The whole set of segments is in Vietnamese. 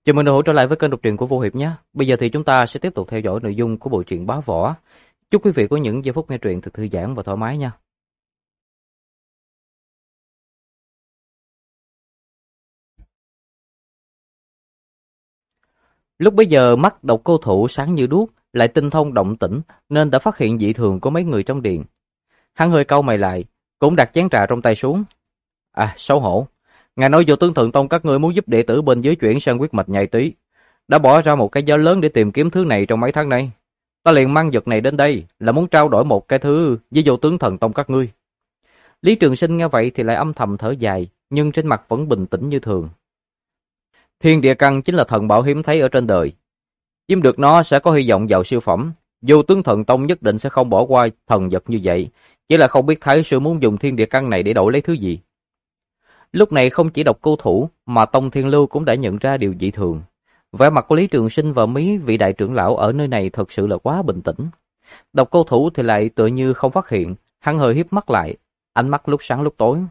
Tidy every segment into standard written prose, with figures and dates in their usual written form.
Chào mừng đã hỗ trở lại với kênh đọc truyện của Vô Hiệp nhé. Bây giờ thì chúng ta sẽ tiếp tục theo dõi nội dung của bộ truyện Bá Võ. Chúc quý vị có những giây phút nghe truyện thật thư giãn và thoải mái nha. Lúc bấy giờ mắt Độc Cô Thủ sáng như đuốc, lại tinh thông động tĩnh nên đã phát hiện dị thường của mấy người trong điện. Hắn hơi cau mày lại, cũng đặt chén trà trong tay xuống. À, xấu hổ. Ngài nói Vô Tướng Thần Tông các ngươi muốn giúp đệ tử bên dưới chuyển sang huyết mạch nhai tí, đã bỏ ra một cái giá lớn để tìm kiếm thứ này trong mấy tháng nay. Ta liền mang vật này đến đây là muốn trao đổi một cái thứ với Vô Tướng Thần Tông các ngươi. Lý Trường Sinh nghe vậy thì lại âm thầm thở dài, nhưng trên mặt vẫn bình tĩnh như thường. Thiên Địa Căn chính là thần bảo hiếm thấy ở trên đời. Chiếm được nó sẽ có hy vọng vào siêu phẩm. Vô Tướng Thần Tông nhất định sẽ không bỏ qua thần vật như vậy, chỉ là không biết Thái sư muốn dùng Thiên Địa Căn này để đổi lấy thứ gì. Lúc này không chỉ Độc Cô Thủ mà Tông Thiên Lưu cũng đã nhận ra điều dị thường. Vẻ mặt của Lý Trường Sinh và mấy vị đại trưởng lão ở nơi này thật sự là quá bình tĩnh. Độc Cô Thủ thì lại tựa như không phát hiện, hắn hơi híp mắt lại, ánh mắt lúc sáng lúc tối.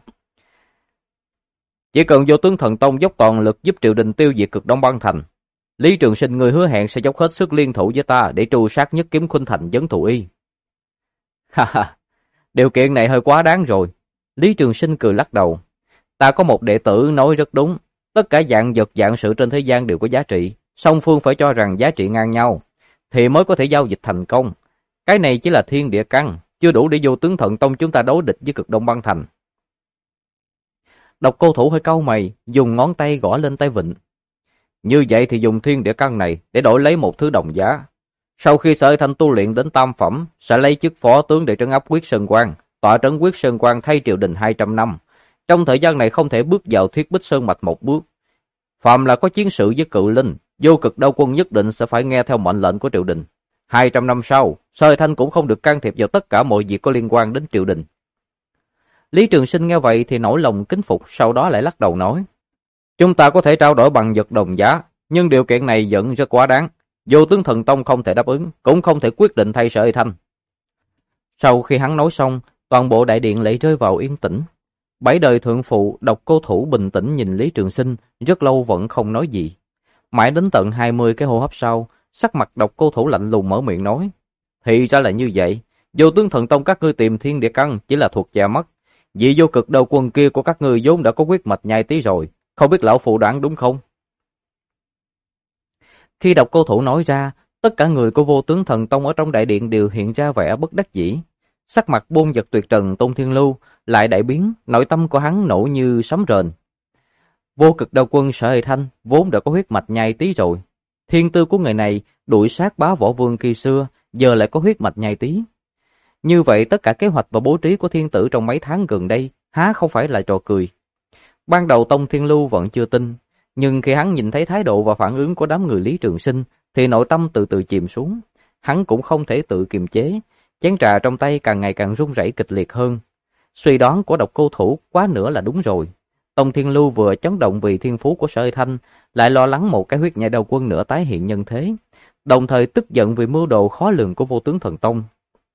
Chỉ cần Vô Tướng Thần Tông dốc toàn lực giúp triều đình tiêu diệt Cực Đông Băng Thành, Lý Trường Sinh người hứa hẹn sẽ dốc hết sức liên thủ với ta để tru sát Nhất Kiếm Khuynh Thành Vấn Thù Y. Ha ha, điều kiện này hơi quá đáng rồi. Lý Trường Sinh cười lắc đầu. Ta có một đệ tử nói rất đúng, tất cả dạng vật dạng sự trên thế gian đều có giá trị, song phương phải cho rằng giá trị ngang nhau thì mới có thể giao dịch thành công. Cái này chỉ là Thiên Địa Căn, chưa đủ để Vô Tướng Thần Tông chúng ta đối địch với Cực Đông Băng Thành. Độc Cô Thủ hơi cau mày, dùng ngón tay gõ lên tay vịn. Như vậy thì dùng Thiên Địa Căn này để đổi lấy một thứ đồng giá. Sau khi Sở Thanh tu luyện đến tam phẩm, sẽ lấy chức phó tướng để trấn áp Quyết Sơn Quan, tọa trấn Quyết Sơn Quan thay triều đình 200 năm. Trong thời gian này không thể bước vào Thiết Bích Sơn Mạch một bước. Phạm là có chiến sự với Cự Linh, Vô Cực Đao Quân nhất định sẽ phải nghe theo mệnh lệnh của triều đình. 200 năm sau, Sở Thanh cũng không được can thiệp vào tất cả mọi việc có liên quan đến triều đình. Lý Trường Sinh nghe vậy thì nổi lòng kính phục, sau đó lại lắc đầu nói. Chúng ta có thể trao đổi bằng vật đồng giá, nhưng điều kiện này vẫn rất quá đáng. Vô Tướng Thần Tông không thể đáp ứng, cũng không thể quyết định thay Sở Thanh. Sau khi hắn nói xong, toàn bộ đại điện lại rơi vào yên tĩnh. Bảy đời thượng phụ Độc Cô Thủ bình tĩnh nhìn Lý Trường Sinh, rất lâu vẫn không nói gì. Mãi đến tận 20 cái hô hấp sau, sắc mặt Độc Cô Thủ lạnh lùng mở miệng nói. Thì ra là như vậy, Vô Tướng Thần Tông các ngươi tìm Thiên Địa Căn chỉ là thuộc che mắt. Vị Vô Cực Đao Quân kia của các ngươi vốn đã có huyết mạch nhai tí rồi, không biết lão phụ đoán đúng không? Khi Độc Cô Thủ nói ra, tất cả người của Vô Tướng Thần Tông ở trong đại điện đều hiện ra vẻ bất đắc dĩ. Sắc mặt Bôn Dật Tuyệt Trần Tôn Thiên Lưu lại đại biến, nội tâm của hắn nổ như sấm rền. Vô Cực Đao Quân Sở Hệ Thanh vốn đã có huyết mạch nhai tí rồi. Thiên tư của người này đuổi sát Bá Võ Vương khi xưa, giờ lại có huyết mạch nhai tí. Như vậy tất cả kế hoạch và bố trí của thiên tử trong mấy tháng gần đây há không phải là trò cười. Ban đầu Tông Thiên Lưu vẫn chưa tin, nhưng khi hắn nhìn thấy thái độ và phản ứng của đám người Lý Trường Sinh thì nội tâm từ từ chìm xuống. Hắn cũng không thể tự kiềm chế, chén trà trong tay càng ngày càng run rẩy kịch liệt hơn. Suy đoán của Độc Cô Thủ quá nữa là đúng rồi. Tông Thiên Lưu vừa chấn động vì thiên phú của Sở Thanh, lại lo lắng một cái huyết nhai đao quân nữa tái hiện nhân thế, đồng thời tức giận vì mưu đồ khó lường của Vô Tướng Thần Tông.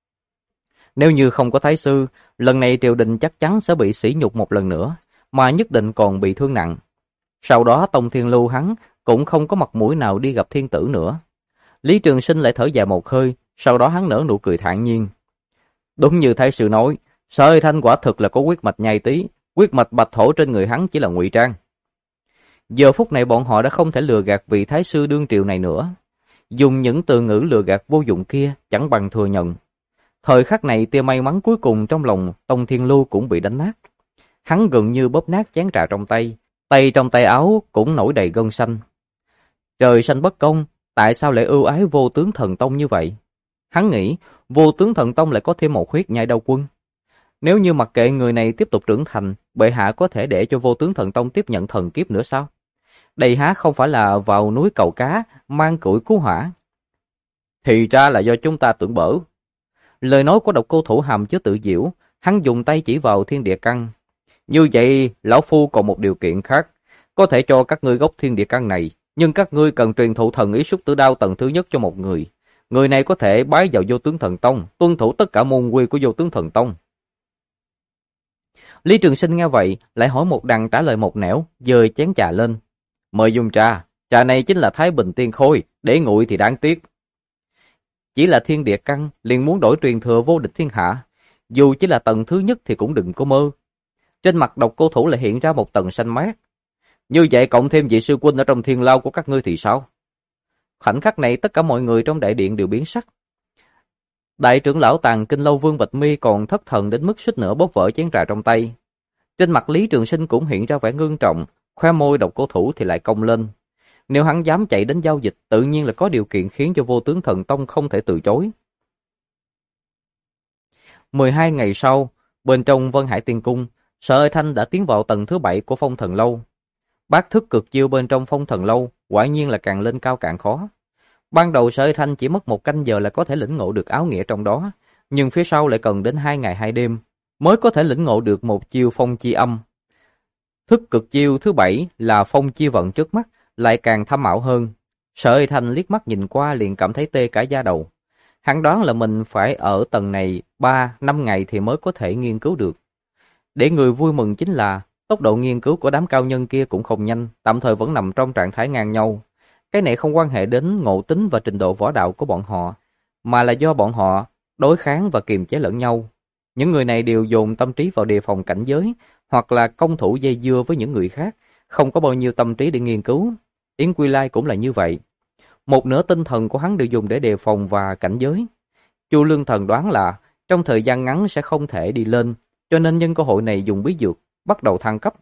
Nếu như không có thái sư, lần này triều đình chắc chắn sẽ bị sỉ nhục một lần nữa, mà nhất định còn bị thương nặng. Sau đó Tông Thiên Lưu hắn cũng không có mặt mũi nào đi gặp thiên tử nữa. Lý Trường Sinh lại thở dài một hơi, sau đó hắn nở nụ cười thản nhiên. Đúng như thái sư nói, Sở Thanh quả thực là có huyết mạch nhai tí, huyết mạch bạch thổ trên người hắn chỉ là ngụy trang. Giờ phút này bọn họ đã không thể lừa gạt vị thái sư đương triều này nữa. Dùng những từ ngữ lừa gạt vô dụng kia chẳng bằng thừa nhận. Thời khắc này tia may mắn cuối cùng trong lòng Tông Thiên Lưu cũng bị đánh nát. Hắn gần như bóp nát chén trà trong tay, tay trong tay áo cũng nổi đầy gân xanh. Trời xanh bất công, tại sao lại ưu ái Vô Tướng Thần Tông như vậy? Hắn nghĩ Vô Tướng Thần Tông lại có thêm một huyết nhai đao quân. Nếu như mặc kệ người này tiếp tục trưởng thành, bệ hạ có thể để cho Vô Tướng Thần Tông tiếp nhận thần kiếp nữa sao? Đây há không phải là vào núi cầu cá, mang củi cứu hỏa. Thì ra là do chúng ta tưởng bở. Lời nói của Độc Cô Thủ hàm chứa tự giễu, hắn dùng tay chỉ vào Thiên Địa Căn. Như vậy, lão phu còn một điều kiện khác, có thể cho các ngươi gốc Thiên Địa Căn này, nhưng các ngươi cần truyền thụ thần ý Xúc Tử Đao tầng thứ nhất cho một người. Người này có thể bái vào Vô Tướng Thần Tông, tuân thủ tất cả môn quy của Vô Tướng Thần Tông. Lý Trường Sinh nghe vậy, lại hỏi một đằng trả lời một nẻo, giơ chén trà lên. Mời dùng trà, Trà này chính là Thái Bình Tiên Khôi, để nguội thì đáng tiếc. Chỉ là thiên địa căn, liền muốn đổi truyền thừa vô địch thiên hạ. Dù chỉ là tầng thứ nhất thì cũng đừng có mơ. Trên mặt Độc Cô Thủ lại hiện ra một tầng xanh mát. Như vậy cộng thêm vị sư huynh ở trong thiên lao của các ngươi thì sao? Khoảnh khắc này tất cả mọi người trong đại điện đều biến sắc. Đại trưởng lão Tàng Kinh Lâu Vương Bạch Mi còn thất thần đến mức suýt nữa bóp vỡ chén trà trong tay. Trên mặt Lý Trường Sinh cũng hiện ra vẻ ngưng trọng, khoe môi Độc Cô Thủ thì lại cong lên. Nếu hắn dám chạy đến giao dịch, tự nhiên là có điều kiện khiến cho Vô Tướng Thần Tông không thể từ chối. 12 ngày sau, bên trong Vân Hải Tiên Cung, Sở Ơi Thanh đã tiến vào tầng thứ 7 của Phong Thần Lâu. Bát thức cực chiêu bên trong Phong Thần Lâu quả nhiên là càng lên cao càng khó. Ban đầu Sở Ơi Thanh chỉ mất 1 canh giờ là có thể lĩnh ngộ được áo nghĩa trong đó, nhưng phía sau lại cần đến 2 ngày 2 đêm mới có thể lĩnh ngộ được một chiêu Phong Chi Âm. Thức cực chiêu thứ 7 là Phong Chi Vận trước mắt, lại càng thâm ảo hơn. Sở Ơi Thanh liếc mắt nhìn qua liền cảm thấy tê cả da đầu. Hắn đoán là mình phải ở tầng này 3-5 ngày thì mới có thể nghiên cứu được. Để người vui mừng chính là tốc độ nghiên cứu của đám cao nhân kia cũng không nhanh, tạm thời vẫn nằm trong trạng thái ngang nhau. Cái này không quan hệ đến ngộ tính và trình độ võ đạo của bọn họ, mà là do bọn họ đối kháng và kiềm chế lẫn nhau. Những người này đều dồn tâm trí vào đề phòng cảnh giới, hoặc là công thủ dây dưa với những người khác, không có bao nhiêu tâm trí để nghiên cứu. Yến Quy Lai cũng là như vậy. Một nửa tinh thần của hắn đều dùng để đề phòng và cảnh giới. Chu Lương Thần đoán là trong thời gian ngắn sẽ không thể đi lên, cho nên nhân cơ hội này dùng bí dược, bắt đầu thăng cấp.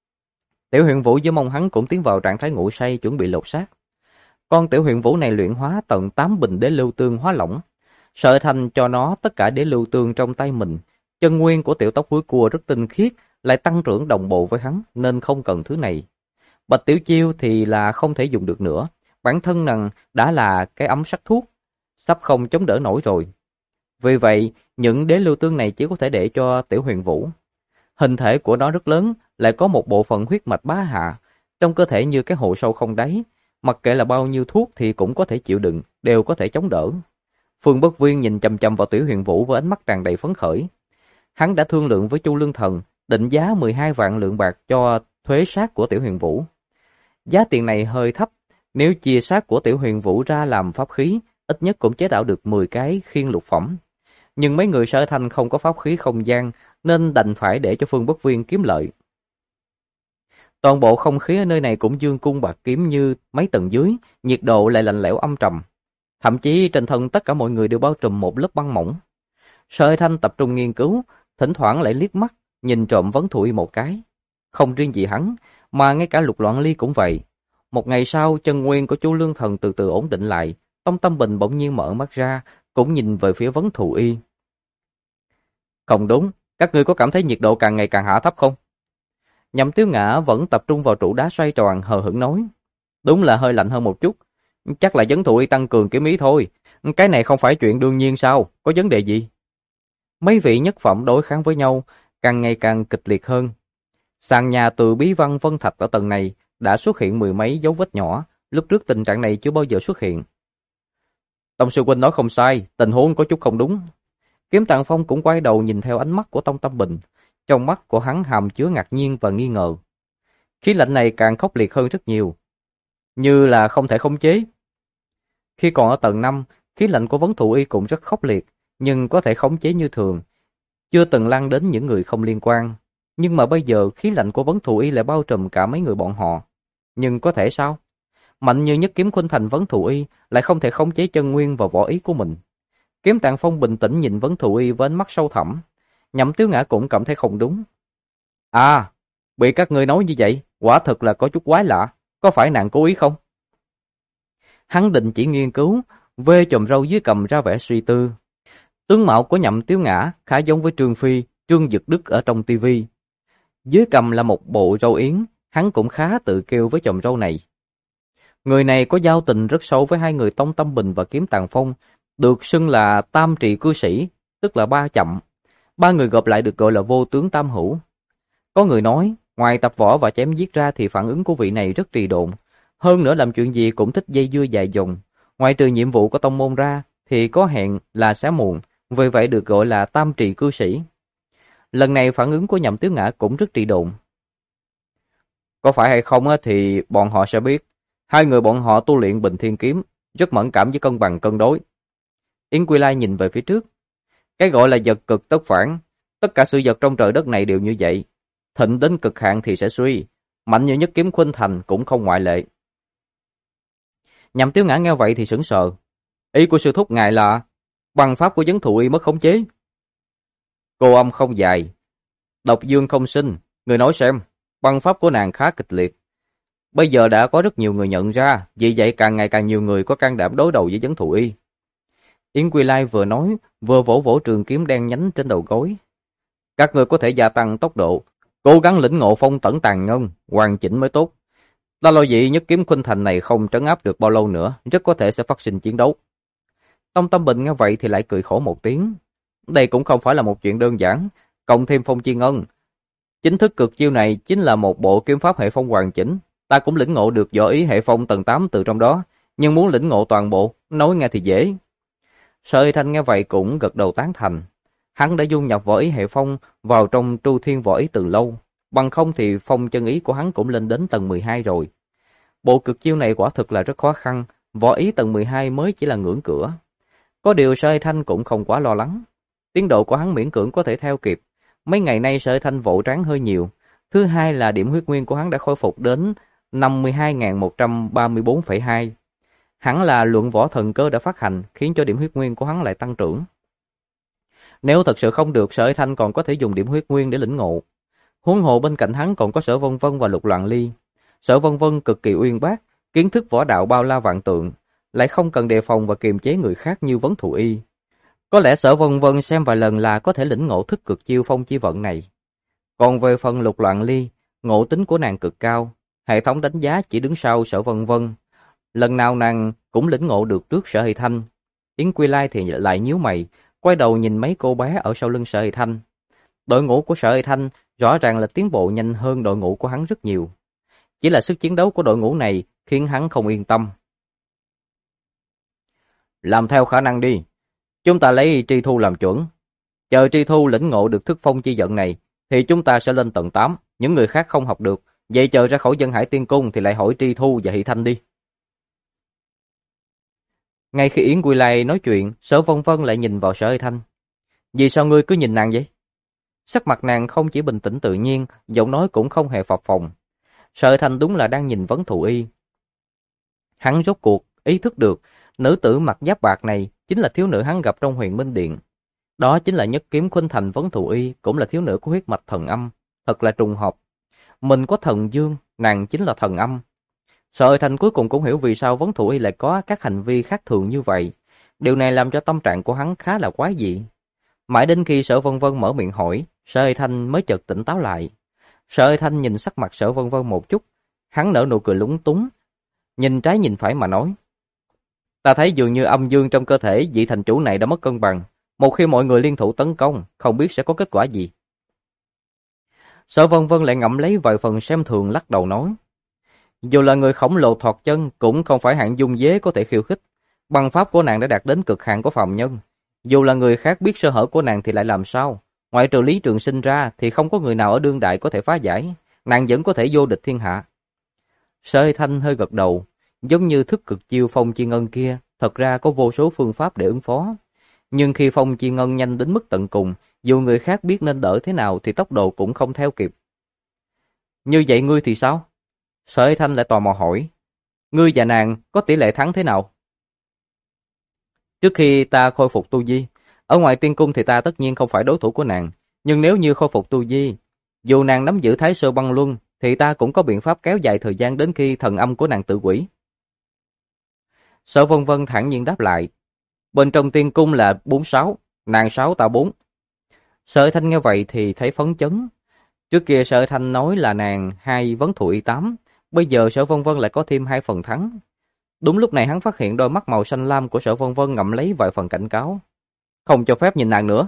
Tiểu Huyền Vũ với mong hắn cũng tiến vào trạng thái ngủ say chuẩn bị lột xác. Con Tiểu Huyền Vũ này luyện hóa tận 8 bình đế lưu tương hóa lỏng. Sở Thanh cho nó tất cả đế lưu tương trong tay mình. Chân nguyên của tiểu tóc húi cua rất tinh khiết, lại tăng trưởng đồng bộ với hắn nên không cần thứ này. Bạch Tiểu Chiêu thì là không thể dùng được nữa. Bản thân nàng đã là cái ấm sắc thuốc, sắp không chống đỡ nổi rồi. Vì vậy, những đế lưu tương này chỉ có thể để cho Tiểu Huyền Vũ. Hình thể của nó rất lớn, lại có một bộ phận huyết mạch bá hạ, trong cơ thể như cái hồ sâu không đáy, mặc kệ là bao nhiêu thuốc thì cũng có thể chịu đựng, đều có thể chống đỡ. Phương Bất Viên nhìn chằm chằm vào Tiểu Huyền Vũ với ánh mắt tràn đầy phấn khởi. Hắn đã thương lượng với Chu Lương Thần, định giá 12 vạn lượng bạc cho thuế sát của Tiểu Huyền Vũ. Giá tiền này hơi thấp, nếu chia xác của Tiểu Huyền Vũ ra làm pháp khí, ít nhất cũng chế tạo được 10 cái khiên lục phẩm. Nhưng mấy người Sở Thanh không có pháp khí không gian, nên đành phải để cho Phương Bất Viên kiếm lợi. Toàn bộ không khí ở nơi này cũng dương cung bạc kiếm như mấy tầng dưới, nhiệt độ lại lạnh lẽo âm trầm. Thậm chí trên thân tất cả mọi người đều bao trùm một lớp băng mỏng. Sở Thanh tập trung nghiên cứu, thỉnh thoảng lại liếc mắt, nhìn trộm Vấn Thụ Y một cái. Không riêng gì hắn, mà ngay cả Lục Loạn Ly cũng vậy. Một ngày sau, chân nguyên của Chu Lương Thần từ từ ổn định lại, Tông Tâm Bình bỗng nhiên mở mắt ra, cũng nhìn về phía Vấn Thụ Y. Không đúng, các ngươi có cảm thấy nhiệt độ càng ngày càng hạ thấp không? Nhậm Tiếu Ngã vẫn tập trung vào trụ đá xoay tròn hờ hững nói. Đúng là hơi lạnh hơn một chút, chắc là Vấn Thụ Y tăng cường kiếm ý thôi. Cái này không phải chuyện đương nhiên sao, có vấn đề gì? Mấy vị nhất phẩm đối kháng với nhau, càng ngày càng kịch liệt hơn. Sàn nhà từ bí văn vân thạch ở tầng này đã xuất hiện 10 mấy dấu vết nhỏ, lúc trước tình trạng này chưa bao giờ xuất hiện. Tông sư huynh nói không sai, tình huống có chút không đúng. Kiếm Tạng Phong cũng quay đầu nhìn theo ánh mắt của Tông Tâm Bình, trong mắt của hắn hàm chứa ngạc nhiên và nghi ngờ. Khí lạnh này càng khốc liệt hơn rất nhiều, như là không thể khống chế. Khi còn ở tầng 5, khí lạnh của Vấn Thụ Y cũng rất khốc liệt, nhưng có thể khống chế như thường, chưa từng lan đến những người không liên quan. Nhưng mà bây giờ khí lạnh của Vấn Thụ Y lại bao trùm cả mấy người bọn họ. Nhưng có thể sao? Mạnh như Nhất Kiếm Khuynh Thành Vấn Thụ Y lại không thể khống chế chân nguyên và võ ý của mình. Kiếm Tạng Phong bình tĩnh nhìn Vấn Thụ Y với ánh mắt sâu thẳm. Nhậm Tiếu Ngã cũng cảm thấy không đúng. À, bị các ngươi nói như vậy, quả thật là có chút quái lạ, có phải nàng cố ý không? Hắn định chỉ nghiên cứu, vê chòm râu dưới cằm ra vẻ suy tư. Tướng mạo của Nhậm Tiếu Ngã khá giống với Trương Phi, Trương Dực Đức ở trong tivi. Dưới cằm là một bộ râu yến, hắn cũng khá tự kêu với chòm râu này. Người này có giao tình rất sâu với hai người Tông Tâm Bình và Kiếm Tạng Phong, được xưng là tam trì cư sĩ, tức là ba chậm. Ba người gộp lại được gọi là vô tướng tam hữu. Có người nói, ngoài tập võ và chém giết ra thì phản ứng của vị này rất trì độn. Hơn nữa làm chuyện gì cũng thích dây dưa dài dòng. Ngoài trừ nhiệm vụ của tông môn ra, thì có hẹn là sẽ muộn, vì vậy được gọi là tam trì cư sĩ. Lần này phản ứng của Nhậm Tiếu Ngã cũng rất trì độn. Có phải hay không thì bọn họ sẽ biết. Hai người bọn họ tu luyện Bình Thiên Kiếm, rất mẫn cảm với cân bằng cân đối. Yến Quy Lai nhìn về phía trước. Cái gọi là vật cực tất phản, tất cả sự vật trong trời đất này đều như vậy. Thịnh đến cực hạn thì sẽ suy, mạnh như nhất kiếm khuynh thành cũng không ngoại lệ. Nhậm Tiếu Ngã nghe vậy thì sững sờ. Ý của sư thúc ngài là bằng pháp của Vấn Thụ Y mất khống chế. Cô âm không dài, độc dương không sinh, người nói xem, bằng pháp của nàng khá kịch liệt. Bây giờ đã có rất nhiều người nhận ra, vì vậy càng ngày càng nhiều người có can đảm đối đầu với Vấn Thụ Y. Yến Quy Lai vừa nói, vừa vỗ vỗ trường kiếm đen nhánh trên đầu gối. Các người có thể gia tăng tốc độ, cố gắng lĩnh ngộ phong tẩn tàn ngân, hoàn chỉnh mới tốt. Ta lo gì nhất kiếm khuynh thành này không trấn áp được bao lâu nữa, rất có thể sẽ phát sinh chiến đấu. Tông Tâm Bình nghe vậy thì lại cười khổ một tiếng. Đây cũng không phải là một chuyện đơn giản, cộng thêm phong chi ngân. Chính thức cực chiêu này chính là một bộ kiếm pháp hệ phong hoàn chỉnh. Ta cũng lĩnh ngộ được võ ý hệ phong tầng 8 từ trong đó, nhưng muốn lĩnh ngộ toàn bộ, nói nghe thì dễ. Sở Hy Thanh nghe vậy cũng gật đầu tán thành. Hắn đã dung nhập võ ý hệ phong vào trong Tru Thiên võ ý từ lâu, bằng không thì phong chân ý của hắn cũng lên đến tầng 12 rồi. Bộ cực chiêu này quả thực là rất khó khăn, võ ý tầng 12 mới chỉ là ngưỡng cửa. Có điều Sở Hy Thanh cũng không quá lo lắng. Tiến độ của hắn miễn cưỡng có thể theo kịp. Mấy ngày nay Sở Hy Thanh vỗ trán hơi nhiều. Thứ hai là điểm huyết nguyên của hắn đã khôi phục đến 52.134,2. Hẳn là luận võ thần cơ đã phát hành, khiến cho điểm huyết nguyên của hắn lại tăng trưởng. Nếu thật sự không được, Sở Hy Thanh còn có thể dùng điểm huyết nguyên để lĩnh ngộ. Huống hồ bên cạnh hắn còn có Sở Vân Vân và Lục Loạn Ly. Sở Vân Vân cực kỳ uyên bác, kiến thức võ đạo bao la vạn tượng, lại không cần đề phòng và kiềm chế người khác như Vấn Thụ Y. Có lẽ Sở Vân Vân xem vài lần là có thể lĩnh ngộ thức cực chiêu phong chi vận này. Còn về phần Lục Loạn Ly, ngộ tính của nàng cực cao, hệ thống đánh giá chỉ đứng sau Sở Vân Vân. Lần nào nàng cũng lĩnh ngộ được trước Sở Hy Thanh. Yến Quy Lai thì lại nhíu mày, quay đầu nhìn mấy cô bé ở sau lưng Sở Hy Thanh. Đội ngũ của Sở Hy Thanh rõ ràng là tiến bộ nhanh hơn đội ngũ của hắn rất nhiều. Chỉ là sức chiến đấu của đội ngũ này khiến hắn không yên tâm. Làm theo khả năng đi. Chúng ta lấy Tri Thu làm chuẩn. Chờ Tri Thu lĩnh ngộ được thức phong chi vận này, thì chúng ta sẽ lên tầng 8. Những người khác không học được. Vậy chờ ra khỏi Dân Hải Tiên Cung thì lại hỏi Tri Thu và Hy Thanh đi. Ngay khi Yến Quy Lai nói chuyện, Sở Vân Vân lại nhìn vào Sở Hy Thanh. Vì sao ngươi cứ nhìn nàng vậy? Sắc mặt nàng không chỉ bình tĩnh tự nhiên, giọng nói cũng không hề phập phồng. Sở Hy Thanh đúng là đang nhìn Vấn Thụ Y. Hắn rốt cuộc ý thức được, nữ tử mặc giáp bạc này chính là thiếu nữ hắn gặp trong Huyền Minh Điện. Đó chính là nhất kiếm khuynh thành Vấn Thụ Y, cũng là thiếu nữ của huyết mạch thần âm. Thật là trùng hợp. Mình có thần dương, nàng chính là thần âm. Sở Hy Thanh cuối cùng cũng hiểu vì sao Vấn Thụ Y lại có các hành vi khác thường như vậy. Điều này làm cho tâm trạng của hắn khá là quái dị. Mãi đến khi Sở Vân Vân mở miệng hỏi, Sở Hy Thanh mới chợt tỉnh táo lại. Sở Hy Thanh nhìn sắc mặt Sở Vân Vân một chút, hắn nở nụ cười lúng túng, nhìn trái nhìn phải mà nói. Ta thấy dường như âm dương trong cơ thể vị thành chủ này đã mất cân bằng. Một khi mọi người liên thủ tấn công, không biết sẽ có kết quả gì. Sở Vân Vân lại ngậm lấy vài phần xem thường lắc đầu nói. Dù là người khổng lồ thọt chân cũng không phải hạng dung dế có thể khiêu khích. Bằng pháp của nàng đã đạt đến cực hạn của phàm nhân. Dù là người khác biết sơ hở của nàng thì lại làm sao? Ngoại trừ Lý Trường Sinh ra thì không có người nào ở đương đại có thể phá giải. Nàng vẫn có thể vô địch thiên hạ. Sở Hy Thanh hơi gật đầu. Giống như thức cực chiêu phong chi ngân kia, thật ra có vô số phương pháp để ứng phó. Nhưng khi phong chi ngân nhanh đến mức tận cùng, dù người khác biết nên đỡ thế nào thì tốc độ cũng không theo kịp. Như vậy ngươi thì sao? Sở Hy Thanh lại tò mò hỏi. Ngươi và nàng có tỷ lệ thắng thế nào? Trước khi ta khôi phục tu vi, ở ngoài tiên cung thì ta tất nhiên không phải đối thủ của nàng. Nhưng nếu như khôi phục tu vi, dù nàng nắm giữ Thái Sơ Băng Luân, thì ta cũng có biện pháp kéo dài thời gian đến khi thần âm của nàng tự quỷ. Sở Vân Vân thản nhiên đáp lại. Bên trong tiên cung là 46, nàng 6 ta 4. Sở Thanh nghe vậy thì thấy phấn chấn. Trước kia Sở Thanh nói là nàng 2 Vấn Thụ Y 8, bây giờ Sở Vân Vân lại có thêm 2 phần thắng. Đúng lúc này hắn phát hiện đôi mắt màu xanh lam của Sở Vân Vân ngậm lấy vài phần cảnh cáo. Không cho phép nhìn nàng nữa.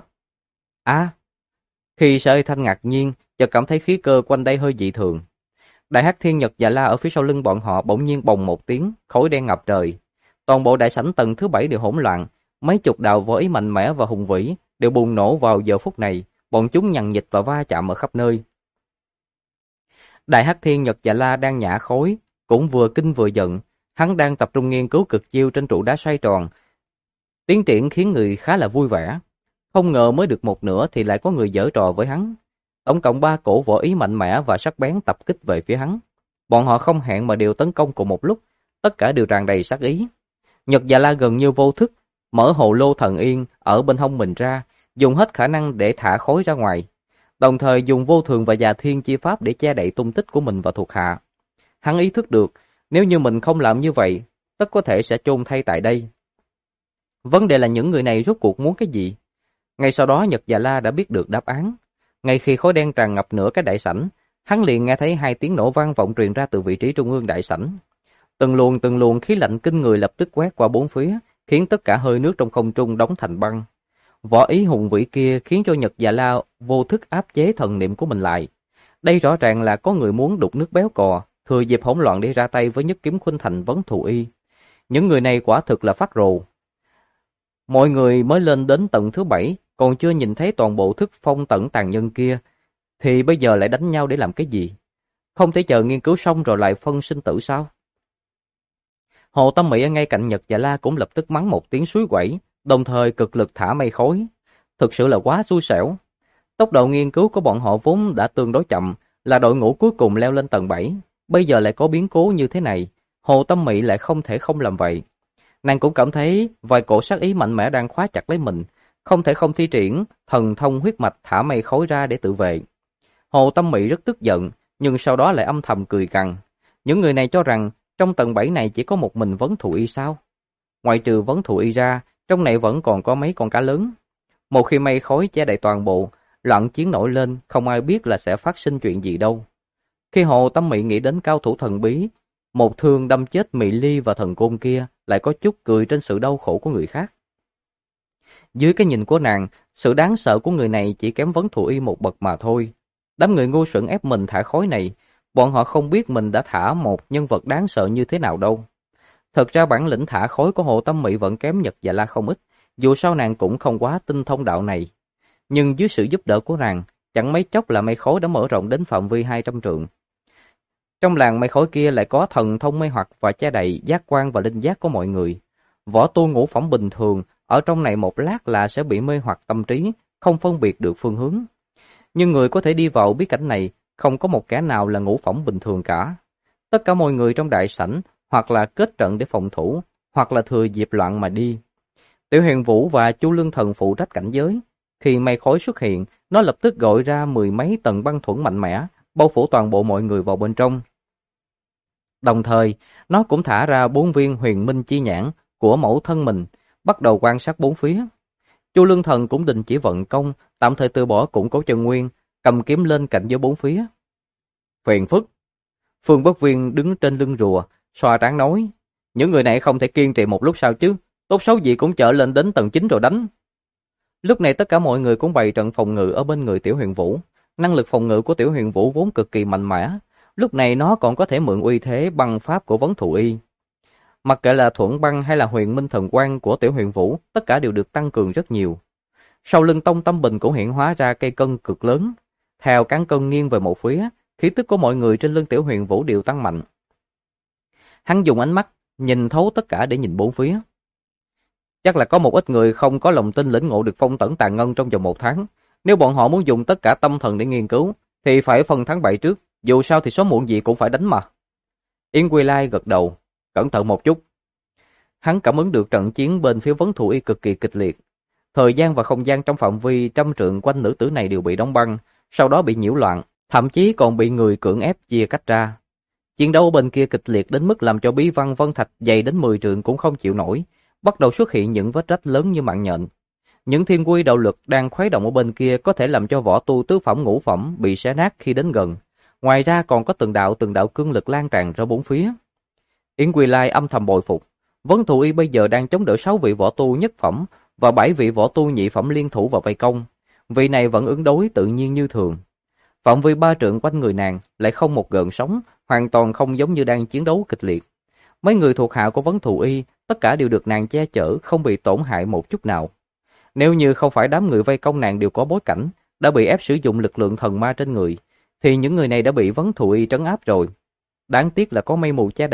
Khi Sở Thanh ngạc nhiên, chợt cảm thấy khí cơ quanh đây hơi dị thường. Đại Hắc Thiên Nhật Dạ La ở phía sau lưng bọn họ bỗng nhiên bồng một tiếng, khói đen ngập trời. Toàn bộ đại sảnh tầng thứ 7 đều hỗn loạn, mấy chục đạo võ ý mạnh mẽ và hùng vĩ đều bùng nổ vào giờ phút này, bọn chúng nhằng nhịt và va chạm ở khắp nơi. Đại Hắc Thiên Nhật Dạ La đang nhả khói, cũng vừa kinh vừa giận, Hắn đang tập trung nghiên cứu cực chiêu trên trụ đá xoay tròn. Tiến triển khiến người khá là vui vẻ. Không ngờ mới được một nửa thì lại có người giở trò với hắn. Tổng cộng 3 cổ võ ý mạnh mẽ và sắc bén tập kích về phía hắn. Bọn họ không hẹn mà đều tấn công cùng một lúc, tất cả đều tràn đầy sát ý. Nhật Dạ La gần như vô thức, mở hồ lô thần yên ở bên hông mình ra, dùng hết khả năng để thả khối ra ngoài, đồng thời dùng vô thường và già thiên chi pháp để che đậy tung tích của mình và thuộc hạ. Hắn ý thức được, nếu như mình không làm như vậy, tất có thể sẽ chôn thay tại đây. Vấn đề là những người này rốt cuộc muốn cái gì? Ngay sau đó Nhật Dạ La đã biết được đáp án. Ngay khi khói đen tràn ngập nửa cái đại sảnh, hắn liền nghe thấy 2 tiếng nổ vang vọng truyền ra từ vị trí trung ương đại sảnh. Từng luồng khí lạnh kinh người lập tức quét qua bốn phía, khiến tất cả hơi nước trong không trung đóng thành băng. Võ ý hùng vĩ kia khiến cho Nhật Dạ La vô thức áp chế thần niệm của mình lại. Đây rõ ràng là có người muốn đục nước béo cò, thừa dịp hỗn loạn để ra tay với Nhất Kiếm Khuynh Thành Vấn Thù Y. Những người này quả thực là phát rồ. Mọi người mới lên đến tầng thứ 7, còn chưa nhìn thấy toàn bộ thức phong tận tàn nhân kia, thì bây giờ lại đánh nhau để làm cái gì? Không thể chờ nghiên cứu xong rồi lại phân sinh tử sao? Hồ Tâm Mỹ ở ngay cạnh Nhật Dạ La cũng lập tức mắng một tiếng suối quẩy, đồng thời cực lực thả mây khói. Thực sự là quá xui xẻo. Tốc độ nghiên cứu của bọn họ vốn đã tương đối chậm, là đội ngũ cuối cùng leo lên tầng 7. Bây giờ lại có biến cố như thế này, Hồ Tâm Mỹ lại không thể không làm vậy. Nàng cũng cảm thấy vài cổ sát ý mạnh mẽ đang khóa chặt lấy mình, không thể không thi triển thần thông huyết mạch thả mây khói ra để tự vệ. Hồ Tâm Mỹ rất tức giận, nhưng sau đó lại âm thầm cười gằn. Những người này cho rằng trong tầng 7 này chỉ có một mình Vấn Thù Y sao? Ngoại trừ Vấn Thù Y ra, trong này vẫn còn có mấy con cá lớn. Một khi mây khói che đậy toàn bộ, loạn chiến nổi lên, không ai biết là sẽ phát sinh chuyện gì đâu. Khi Hồ Tâm Mỹ nghĩ đến cao thủ thần bí, một thương đâm chết Mị Ly và thần côn kia, lại có chút cười trên sự đau khổ của người khác. Dưới cái nhìn của nàng, sự đáng sợ của người này chỉ kém Vấn Thù Y một bậc mà thôi. Đám người ngu xuẩn ép mình thả khói này, bọn họ không biết mình đã thả một nhân vật đáng sợ như thế nào đâu. Thật ra bản lĩnh thả khói của Hồ Tâm Mỹ vẫn kém Nhật Dạ La không ít, dù sao nàng cũng không quá tinh thông đạo này. Nhưng dưới sự giúp đỡ của nàng, chẳng mấy chốc là mây khói đã mở rộng đến phạm vi 200 trượng. Trong làng mây khói kia lại có thần thông mê hoặc và che đậy giác quan và linh giác của mọi người. Võ tu ngũ phẩm bình thường, ở trong này một lát là sẽ bị mê hoặc tâm trí, không phân biệt được phương hướng. Nhưng người có thể đi vào bí cảnh này, không có một kẻ nào là ngũ phẩm bình thường cả. Tất cả mọi người trong đại sảnh, hoặc là kết trận để phòng thủ, hoặc là thừa dịp loạn mà đi. Tiểu Huyền Vũ và Chu Lương Thần phụ trách cảnh giới. Khi mây khói xuất hiện, nó lập tức gọi ra 10 mấy tầng băng thuẫn mạnh mẽ, bao phủ toàn bộ mọi người vào bên trong. Đồng thời, nó cũng thả ra 4 viên huyền minh chi nhãn của mẫu thân mình, bắt đầu quan sát bốn phía. Chu Lương Thần cũng đình chỉ vận công, tạm thời từ bỏ củng cố chân nguyên, cầm kiếm lên cạnh với bốn phía. Phiền phức. Phương Bất Viên đứng trên lưng rùa, xoa trán nói, những người này không thể kiên trì một lúc sao chứ, tốt xấu gì cũng chở lên đến tầng 9 rồi đánh. Lúc này tất cả mọi người cũng bày trận phòng ngự ở bên người Tiểu Huyền Vũ. Năng lực phòng ngự của Tiểu Huyền Vũ vốn cực kỳ mạnh mẽ, lúc này nó còn có thể mượn uy thế băng pháp của Vấn Thù Y. Mặc kệ là thuẫn băng hay là huyền minh thần quang của Tiểu Huyền Vũ, tất cả đều được tăng cường rất nhiều. Sau lưng Tông Tâm Bình cũng hiện hóa ra cây cân cực lớn. Theo cán cân nghiêng về một phía, khí tức của mọi người trên lưng Tiểu Huyền Vũ đều tăng mạnh. Hắn dùng ánh mắt nhìn thấu tất cả để nhìn bốn phía. Chắc là có một ít người không có lòng tin lĩnh ngộ được phong tẩn tàn ngân trong vòng 1 tháng. Nếu bọn họ muốn dùng tất cả tâm thần để nghiên cứu, thì phải phân thắng bại trước, dù sao thì sớm muộn gì cũng phải đánh mà. Yên Quy Lai gật đầu, cẩn thận một chút. Hắn cảm ứng được trận chiến bên phía Vấn Thù Y cực kỳ kịch liệt. Thời gian và không gian trong phạm vi 100 trượng quanh nữ tử này đều bị đóng băng, sau đó bị nhiễu loạn, thậm chí còn bị người cưỡng ép chia cách ra. Chiến đấu bên kia kịch liệt đến mức làm cho bí văn vân thạch dày đến 10 trượng cũng không chịu nổi, bắt đầu xuất hiện những vết rách lớn như mạng nhện. Những thiên quy đạo lực đang khuấy động ở bên kia có thể làm cho võ tu tứ phẩm ngũ phẩm bị xé nát khi đến gần. Ngoài ra còn có từng đạo cương lực lan tràn ra bốn phía. Yến Quy Lai âm thầm bội phục. Vấn Thù Y bây giờ đang chống đỡ 6 vị võ tu nhất phẩm và 7 vị võ tu nhị phẩm liên thủ vào vây công. Vị này vẫn ứng đối tự nhiên như thường. Phạm vi 3 trượng quanh người nàng lại không một gợn sóng, hoàn toàn không giống như đang chiến đấu kịch liệt. Mấy người thuộc hạ của Vấn Thù Y tất cả đều được nàng che chở, không bị tổn hại một chút nào. Nếu như không phải đám người vây công nàng đều có bối cảnh, đã bị ép sử dụng lực lượng thần ma trên người, thì những người này đã bị Vấn Thù Y trấn áp rồi. Đáng tiếc là có mây mù che đậy,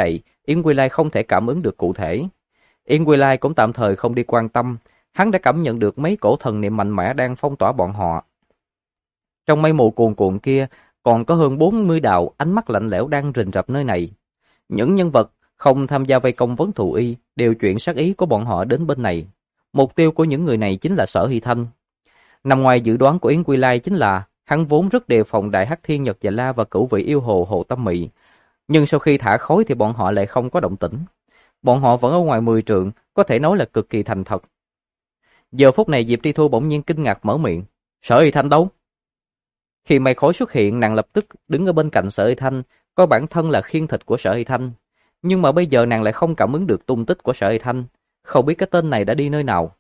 Yến Quy Lai không thể cảm ứng được cụ thể. Yến Quy Lai cũng tạm thời không đi quan tâm, hắn đã cảm nhận được mấy cổ thần niệm mạnh mẽ đang phong tỏa bọn họ. Trong mây mù cuồn cuộn kia, còn có hơn 40 đạo ánh mắt lạnh lẽo đang rình rập nơi này. Những nhân vật không tham gia vây công Vấn Thù Y đều chuyển sát ý của bọn họ đến bên này. Mục tiêu của những người này chính là Sở Hy Thanh. Nằm ngoài dự đoán của Yến Quy Lai chính là hắn vốn rất đề phòng Đại Hắc Thiên Nhật Dạ La và Cửu Vị Yêu Hồ Hồ Tâm Mị, nhưng sau khi thả khối thì bọn họ lại không có động tĩnh. Bọn họ vẫn ở ngoài 10 trượng, có thể nói là cực kỳ thành thật. Giờ phút này Diệp Tri Thu bỗng nhiên kinh ngạc mở miệng, Sở Hy Thanh đâu? Khi mây khói xuất hiện, nàng lập tức đứng ở bên cạnh Sở Hy Thanh, coi bản thân là khiên thịt của Sở Hy Thanh. Nhưng mà bây giờ nàng lại không cảm ứng được tung tích của Sở Hy Thanh, không biết cái tên này đã đi nơi nào.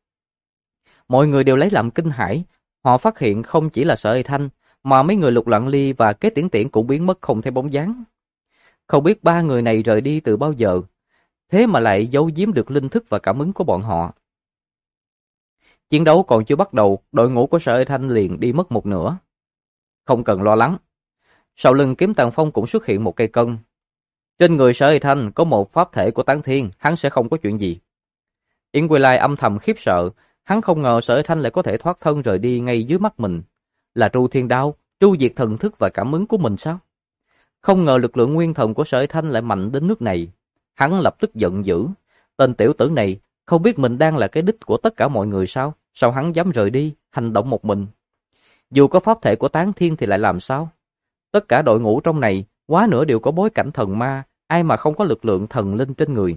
Mọi người đều lấy làm kinh hãi, họ phát hiện không chỉ là Sở Hy Thanh, mà mấy người Lục Loạn Ly và Kế Tiễn Tiễn cũng biến mất không thấy bóng dáng. Không biết ba người này rời đi từ bao giờ, thế mà lại giấu giếm được linh thức và cảm ứng của bọn họ. Chiến đấu còn chưa bắt đầu, đội ngũ của Sở Hy Thanh liền đi mất một nửa. Không cần lo lắng. Sau lưng Kiếm Tàng Phong cũng xuất hiện một cây cân. Trên người Sở Hy Thanh có một pháp thể của Tán Thiên, hắn sẽ không có chuyện gì. Yến Quy Lai âm thầm khiếp sợ, hắn không ngờ Sở Hy Thanh lại có thể thoát thân rời đi ngay dưới mắt mình. Là Tru Thiên Đao, tru diệt thần thức và cảm ứng của mình sao? Không ngờ lực lượng nguyên thần của Sở Hy Thanh lại mạnh đến nước này. Hắn lập tức giận dữ. Tên tiểu tử này không biết mình đang là cái đích của tất cả mọi người sao? Sao hắn dám rời đi, hành động một mình? Dù có pháp thể của Tán Thiên thì lại làm sao? Tất cả đội ngũ trong này, quá nửa đều có bối cảnh thần ma, ai mà không có lực lượng thần linh trên người.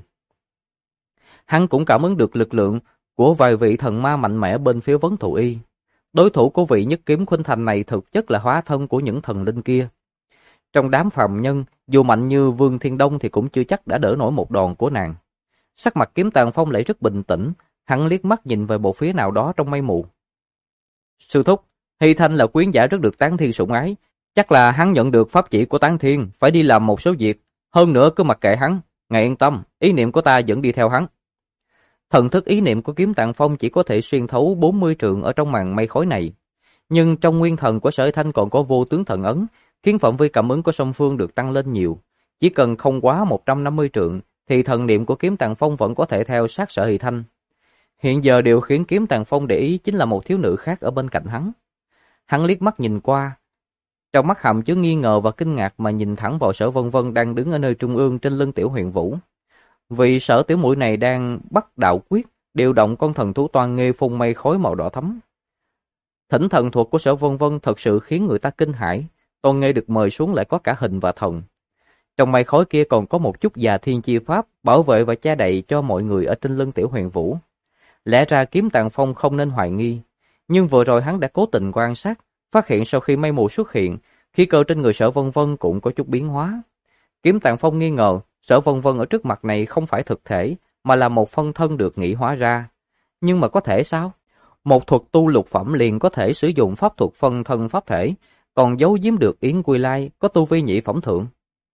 Hắn cũng cảm ứng được lực lượng của vài vị thần ma mạnh mẽ bên phía Vấn Thù Y. Đối thủ của vị Nhất Kiếm Khuynh Thành này thực chất là hóa thân của những thần linh kia. Trong đám phàm nhân, dù mạnh như Vương Thiên Đông thì cũng chưa chắc đã đỡ nổi một đòn của nàng. Sắc mặt Kiếm Tàng Phong lại rất bình tĩnh, hắn liếc mắt nhìn về một phía nào đó trong mây mù. Sư thúc, Hy Thanh là quyến giả rất được Tán Thiên sủng ái, chắc là hắn nhận được pháp chỉ của Tán Thiên, phải đi làm một số việc, hơn nữa cứ mặc kệ hắn, ngài yên tâm, ý niệm của ta vẫn đi theo hắn. Thần thức ý niệm của Kiếm Tàng Phong chỉ có thể xuyên thấu 40 trượng ở trong màn mây khói này, nhưng trong nguyên thần của Sở Hy Thanh còn có vô tướng thần ấn, khiến phạm vi cảm ứng của song phương được tăng lên nhiều. Chỉ cần không quá 150 trượng thì thần niệm của Kiếm Tàng Phong vẫn có thể theo sát Sở Hy Thanh. Hiện giờ điều khiến Kiếm Tàng Phong để ý chính là một thiếu nữ khác ở bên cạnh hắn. Hắn liếc mắt nhìn qua, trong mắt hàm chứa nghi ngờ và kinh ngạc mà nhìn thẳng vào Sở Vân Vân đang đứng ở nơi trung ương trên lưng Tiểu Huyền Vũ. Vì Sở tiểu muội này đang bắt đạo quyết, điều động con thần thú toan nghê phun mây khói màu đỏ thắm. Thỉnh thần thuật của Sở Vân Vân thật sự khiến người ta kinh hãi, toan nghê được mời xuống lại có cả hình và thần. Trong mây khói kia còn có một chút già thiên chi pháp bảo vệ và che đậy cho mọi người ở trên lưng Tiểu Huyền Vũ. Lẽ ra Kiếm Tàng Phong không nên hoài nghi, nhưng vừa rồi hắn đã cố tình quan sát, phát hiện sau khi mây mù xuất hiện, khí cơ trên người Sở Vân Vân cũng có chút biến hóa. Kiếm Tàng Phong nghi ngờ Sở Vân Vân ở trước mặt này không phải thực thể, mà là một phân thân được nghĩ hóa ra. Nhưng mà có thể sao? Một thuật tu lục phẩm liền có thể sử dụng pháp thuật phân thân pháp thể, còn giấu giếm được Yến Quy Lai có tu vi nhị phẩm thượng.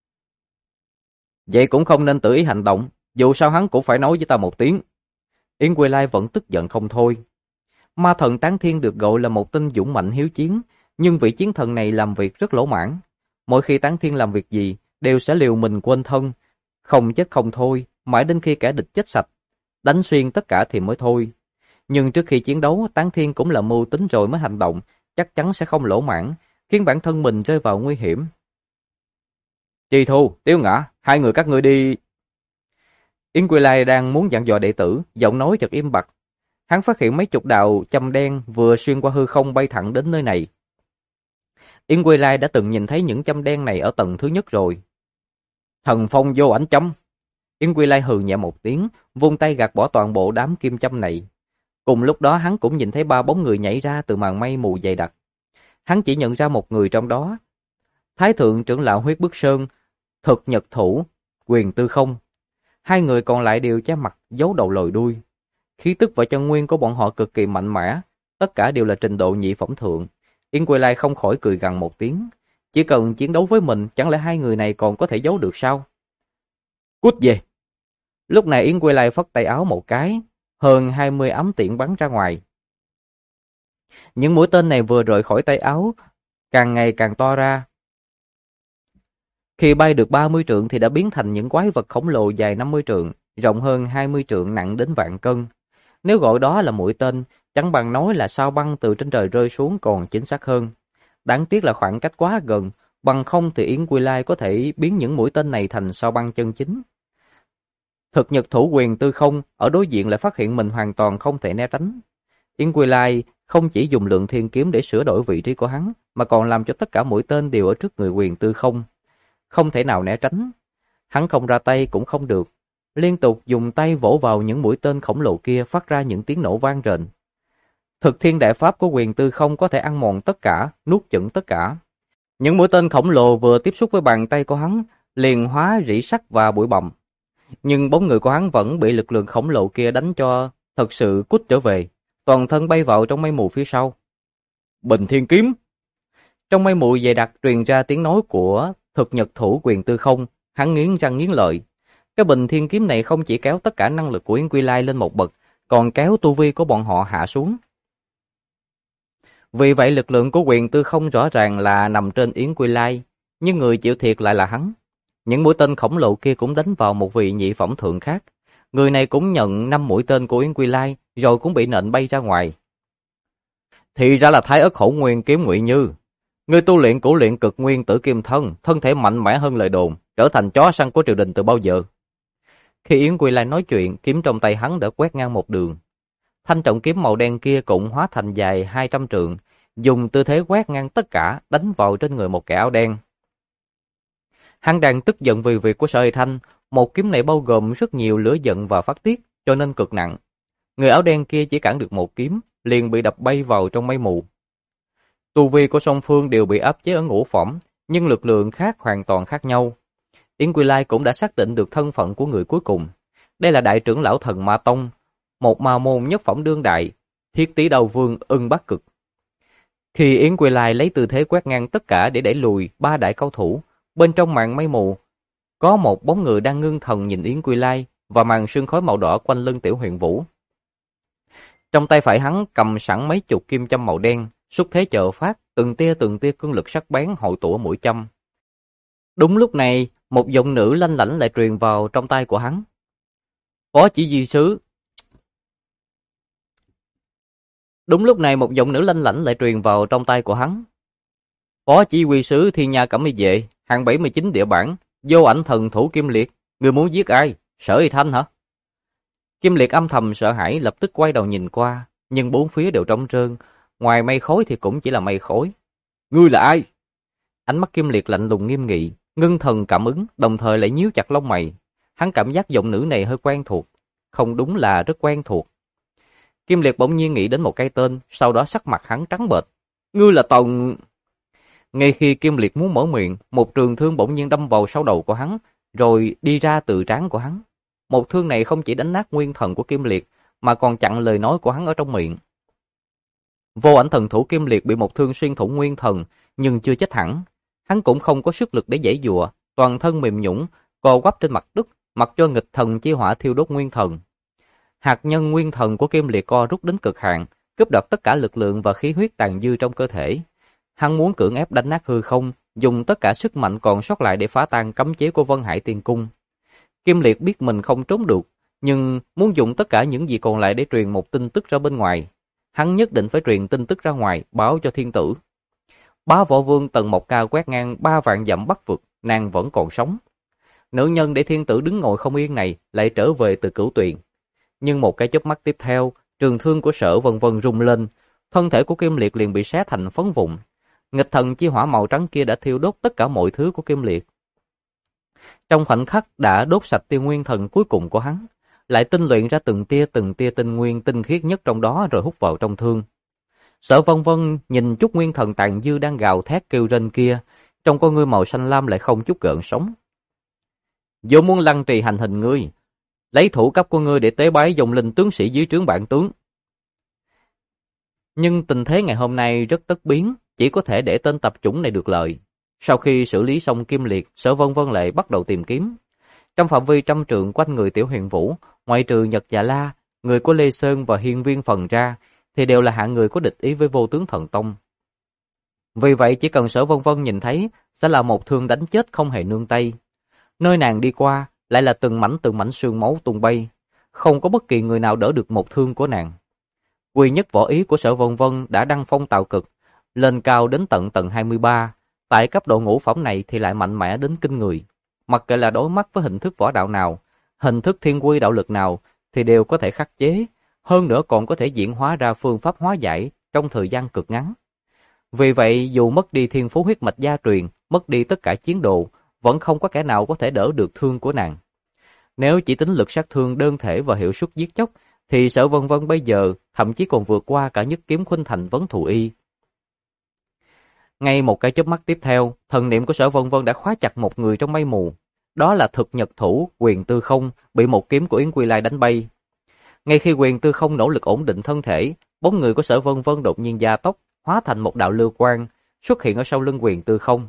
Vậy cũng không nên tự ý hành động, dù sao hắn cũng phải nói với ta một tiếng. Yến Quy Lai vẫn tức giận không thôi. Ma thần Tán Thiên được gọi là một tên dũng mạnh hiếu chiến, nhưng vị chiến thần này làm việc rất lỗ mãn. Mỗi khi Tán Thiên làm việc gì, đều sẽ liều mình quên thân, không chết không thôi, mãi đến khi kẻ địch chết sạch, đánh xuyên tất cả thì mới thôi. Nhưng trước khi chiến đấu, Tán Thiên cũng là mưu tính rồi mới hành động, chắc chắn sẽ không lỗ mãn, khiến bản thân mình rơi vào nguy hiểm. Tri Thu, Tiếu Ngã, hai người các ngươi đi. Yến Quy Lai đang muốn dặn dò đệ tử, giọng nói chợt im bặt. Hắn phát hiện mấy chục đạo châm đen vừa xuyên qua hư không bay thẳng đến nơi này. Yến Quy Lai đã từng nhìn thấy những châm đen này ở tầng thứ nhất rồi. Thần phong vô ảnh châm. Yến Quy Lai hừ nhẹ một tiếng, vung tay gạt bỏ toàn bộ đám kim châm này. Cùng lúc đó hắn cũng nhìn thấy ba bóng người nhảy ra từ màn mây mù dày đặc. Hắn chỉ nhận ra một người trong đó. Thái thượng trưởng lão Huyết Bức Sơn, Thực Nhật Thủ, Quyền Tư Không. Hai người còn lại đều che mặt, giấu đầu lòi đuôi. Khí tức và chân nguyên của bọn họ cực kỳ mạnh mẽ, tất cả đều là trình độ nhị phẩm thượng. Yến Quy Lai không khỏi cười gằn một tiếng. Chỉ cần chiến đấu với mình, chẳng lẽ hai người này còn có thể giấu được sao? Cút về! Lúc này Yến Quy Lai phất tay áo một cái, hơn 20 ấm tiễn bắn ra ngoài. Những mũi tên này vừa rời khỏi tay áo, càng ngày càng to ra. Khi bay được 30 trượng thì đã biến thành những quái vật khổng lồ dài 50 trượng, rộng hơn 20 trượng, nặng đến vạn cân. Nếu gọi đó là mũi tên, chẳng bằng nói là sao băng từ trên trời rơi xuống còn chính xác hơn. Đáng tiếc là khoảng cách quá gần, bằng không thì Yến Quy Lai có thể biến những mũi tên này thành sao băng chân chính. Thực Nhật thủ quyền tư không, ở đối diện lại phát hiện mình hoàn toàn không thể né tránh. Yến Quy Lai không chỉ dùng lượng thiên kiếm để sửa đổi vị trí của hắn, mà còn làm cho tất cả mũi tên đều ở trước người quyền tư không. Không thể nào né tránh. Hắn không ra tay cũng không được. Liên tục dùng tay vỗ vào những mũi tên khổng lồ kia phát ra những tiếng nổ vang rền. Thực thiên đại pháp của quyền tư không có thể ăn mòn tất cả, nuốt chửng tất cả. Những mũi tên khổng lồ vừa tiếp xúc với bàn tay của hắn, liền hóa rỉ sắt và bụi bặm. Nhưng bóng người của hắn vẫn bị lực lượng khổng lồ kia đánh cho thật sự cút trở về, toàn thân bay vào trong mây mù phía sau. Bình thiên kiếm! Trong mây mù dày đặc truyền ra tiếng nói của thực nhật thủ quyền tư không, hắn nghiến răng nghiến lợi. Cái bình thiên kiếm này không chỉ kéo tất cả năng lực của Yến Quy Lai lên một bậc, còn kéo tu vi của bọn họ hạ xuống. Vì vậy lực lượng của quyền tư không rõ ràng là nằm trên Yến Quy Lai, nhưng người chịu thiệt lại là hắn. Những mũi tên khổng lồ kia cũng đánh vào một vị nhị phẩm thượng khác. Người này cũng nhận 5 mũi tên của Yến Quy Lai, rồi cũng bị nện bay ra ngoài. Thì ra là Thái Ất Hổ Nguyên kiếm Ngụy Như. Người tu luyện cũ luyện cực nguyên tử kim thân, thân thể mạnh mẽ hơn lời đồn, trở thành chó săn của triều đình từ bao giờ. Khi Yến Quy Lai nói chuyện, kiếm trong tay hắn đã quét ngang một đường. Thanh trọng kiếm màu đen kia cũng hóa thành dài 200 trượng, dùng tư thế quét ngang tất cả, đánh vào trên người một kẻ áo đen. Hắn đang tức giận vì việc của Sở Hy Thanh, một kiếm này bao gồm rất nhiều lửa giận và phát tiết, cho nên cực nặng. Người áo đen kia chỉ cản được một kiếm, liền bị đập bay vào trong mây mù. Tu vi của song phương đều bị áp chế ở ngũ phẩm, nhưng lực lượng khác hoàn toàn khác nhau. Yến Quy Lai cũng đã xác định được thân phận của người cuối cùng. Đây là đại trưởng lão Thần Ma Tông, một ma môn nhất phẩm đương đại, Thiết Tý Đao Vương Ưng Bắc Cực. Khi Yến Quy Lai lấy tư thế quét ngang tất cả để đẩy lùi 3 đại cao thủ, bên trong màn mây mù có một bóng người đang ngưng thần nhìn Yến Quy Lai và màn sương khói màu đỏ quanh lưng Tiểu Huyền Vũ. Trong tay phải hắn cầm sẵn mấy chục kim châm màu đen, xúc thế chợ phát, từng tia cương lực sắc bén hội tụ ở mũi châm. Đúng lúc này, một giọng nữ lanh lảnh lại truyền vào trong tai của hắn. Phó chỉ huy sứ. Đúng lúc này một giọng nữ lanh lảnh lại truyền vào trong tai của hắn. Phó chỉ huy sứ Thiên Nha Cẩm Y Vệ, hạng 79 địa bản, vô ảnh thần thủ Kim Liệt, người muốn giết ai? Sở Y Thanh hả? Kim Liệt âm thầm sợ hãi, lập tức quay đầu nhìn qua, nhưng bốn phía đều trống trơn, ngoài mây khói thì cũng chỉ là mây khói. Ngươi là ai? Ánh mắt Kim Liệt lạnh lùng nghiêm nghị, ngưng thần cảm ứng, đồng thời lại nhíu chặt lông mày. Hắn cảm giác giọng nữ này hơi quen thuộc, không đúng là rất quen thuộc. Kim Liệt bỗng nhiên nghĩ đến một cái tên, sau đó sắc mặt hắn trắng bệch. Ngươi là Tần... Ngay khi Kim Liệt muốn mở miệng, một trường thương bỗng nhiên đâm vào sau đầu của hắn, rồi đi ra từ trán của hắn. Một thương này không chỉ đánh nát nguyên thần của Kim Liệt, mà còn chặn lời nói của hắn ở trong miệng. Vô ảnh thần thủ Kim Liệt bị một thương xuyên thủng nguyên thần, nhưng chưa chết hẳn. Hắn cũng không có sức lực để giãy giụa, toàn thân mềm nhũn, co quắp trên mặt đất, mặc cho nghịch thần chi hỏa thiêu đốt nguyên thần. Hạt nhân nguyên thần của Kim Liệt co rút đến cực hạn, cướp đoạt tất cả lực lượng và khí huyết tàn dư trong cơ thể. Hắn muốn cưỡng ép đánh nát hư không, dùng tất cả sức mạnh còn sót lại để phá tan cấm chế của Vân Hải Tiên Cung. Kim Liệt biết mình không trốn được, nhưng muốn dùng tất cả những gì còn lại để truyền một tin tức ra bên ngoài. Hắn nhất định phải truyền tin tức ra ngoài, báo cho thiên tử. Bá Võ Vương Tần Mộc Ca quét ngang 3 vạn dặm Bắc vực, nàng vẫn còn sống. Nữ nhân để thiên tử đứng ngồi không yên này lại trở về từ Cửu Tuyền. Nhưng một cái chớp mắt tiếp theo, trường thương của Sở Vân Vân rung lên, thân thể của Kim Liệt liền bị xé thành phấn vụn. Nghịch thần chi hỏa màu trắng kia đã thiêu đốt tất cả mọi thứ của Kim Liệt. Trong khoảnh khắc đã đốt sạch tiêu nguyên thần cuối cùng của hắn, lại tinh luyện ra từng tia tinh nguyên tinh khiết nhất trong đó rồi hút vào trong thương. Sở Vân Vân nhìn chút nguyên thần tàn dư đang gào thét kêu rên kia, trong con ngươi màu xanh lam lại không chút gợn sóng. Vô muốn lăng trì hành hình ngươi, lấy thủ cấp của ngươi để tế bái dòng linh tướng sĩ dưới trướng bản tướng. Nhưng tình thế ngày hôm nay rất tất biến, chỉ có thể để tên tập chủng này được lợi. Sau khi xử lý xong Kim Liệt, Sở Vân Vân lại bắt đầu tìm kiếm. Trong phạm vi 100 trượng quanh người Tiểu Huyền Vũ, ngoại trừ Nhật Dạ La, người của Lê Sơn và Hiên Viên Phần ra, thì đều là hạng người có địch ý với Vô Tướng Thần Tông. Vì vậy chỉ cần Sở Vân Vân nhìn thấy sẽ là một thương đánh chết không hề nương tay. Nơi nàng đi qua lại là từng mảnh xương máu tung bay, không có bất kỳ người nào đỡ được một thương của nàng. Quy nhất võ ý của Sở Vân Vân đã đăng phong tạo cực, lên cao đến tận tầng 23, tại cấp độ ngũ phẩm này thì lại mạnh mẽ đến kinh người. Mặc kệ là đối mắt với hình thức võ đạo nào, hình thức thiên quy đạo lực nào thì đều có thể khắc chế, hơn nữa còn có thể diễn hóa ra phương pháp hóa giải trong thời gian cực ngắn. Vì vậy dù mất đi thiên phú huyết mạch gia truyền, mất đi tất cả chiến đồ, vẫn không có kẻ nào có thể đỡ được thương của nàng. Nếu chỉ tính lực sát thương đơn thể và hiệu suất giết chóc, thì Sở Vân Vân bây giờ thậm chí còn vượt qua cả Nhất Kiếm Khuynh Thành Vấn Thù Y. Ngay một cái chớp mắt tiếp theo, thần niệm của Sở Vân Vân đã khóa chặt một người trong mây mù. Đó là thực nhật thủ Quyền Tư Không bị một kiếm của Yến Quy Lai đánh bay. Ngay khi Quyền Tư Không nỗ lực ổn định thân thể, bóng người của Sở Vân Vân đột nhiên gia tốc, hóa thành một đạo lưu quang, xuất hiện ở sau lưng Quyền Tư Không.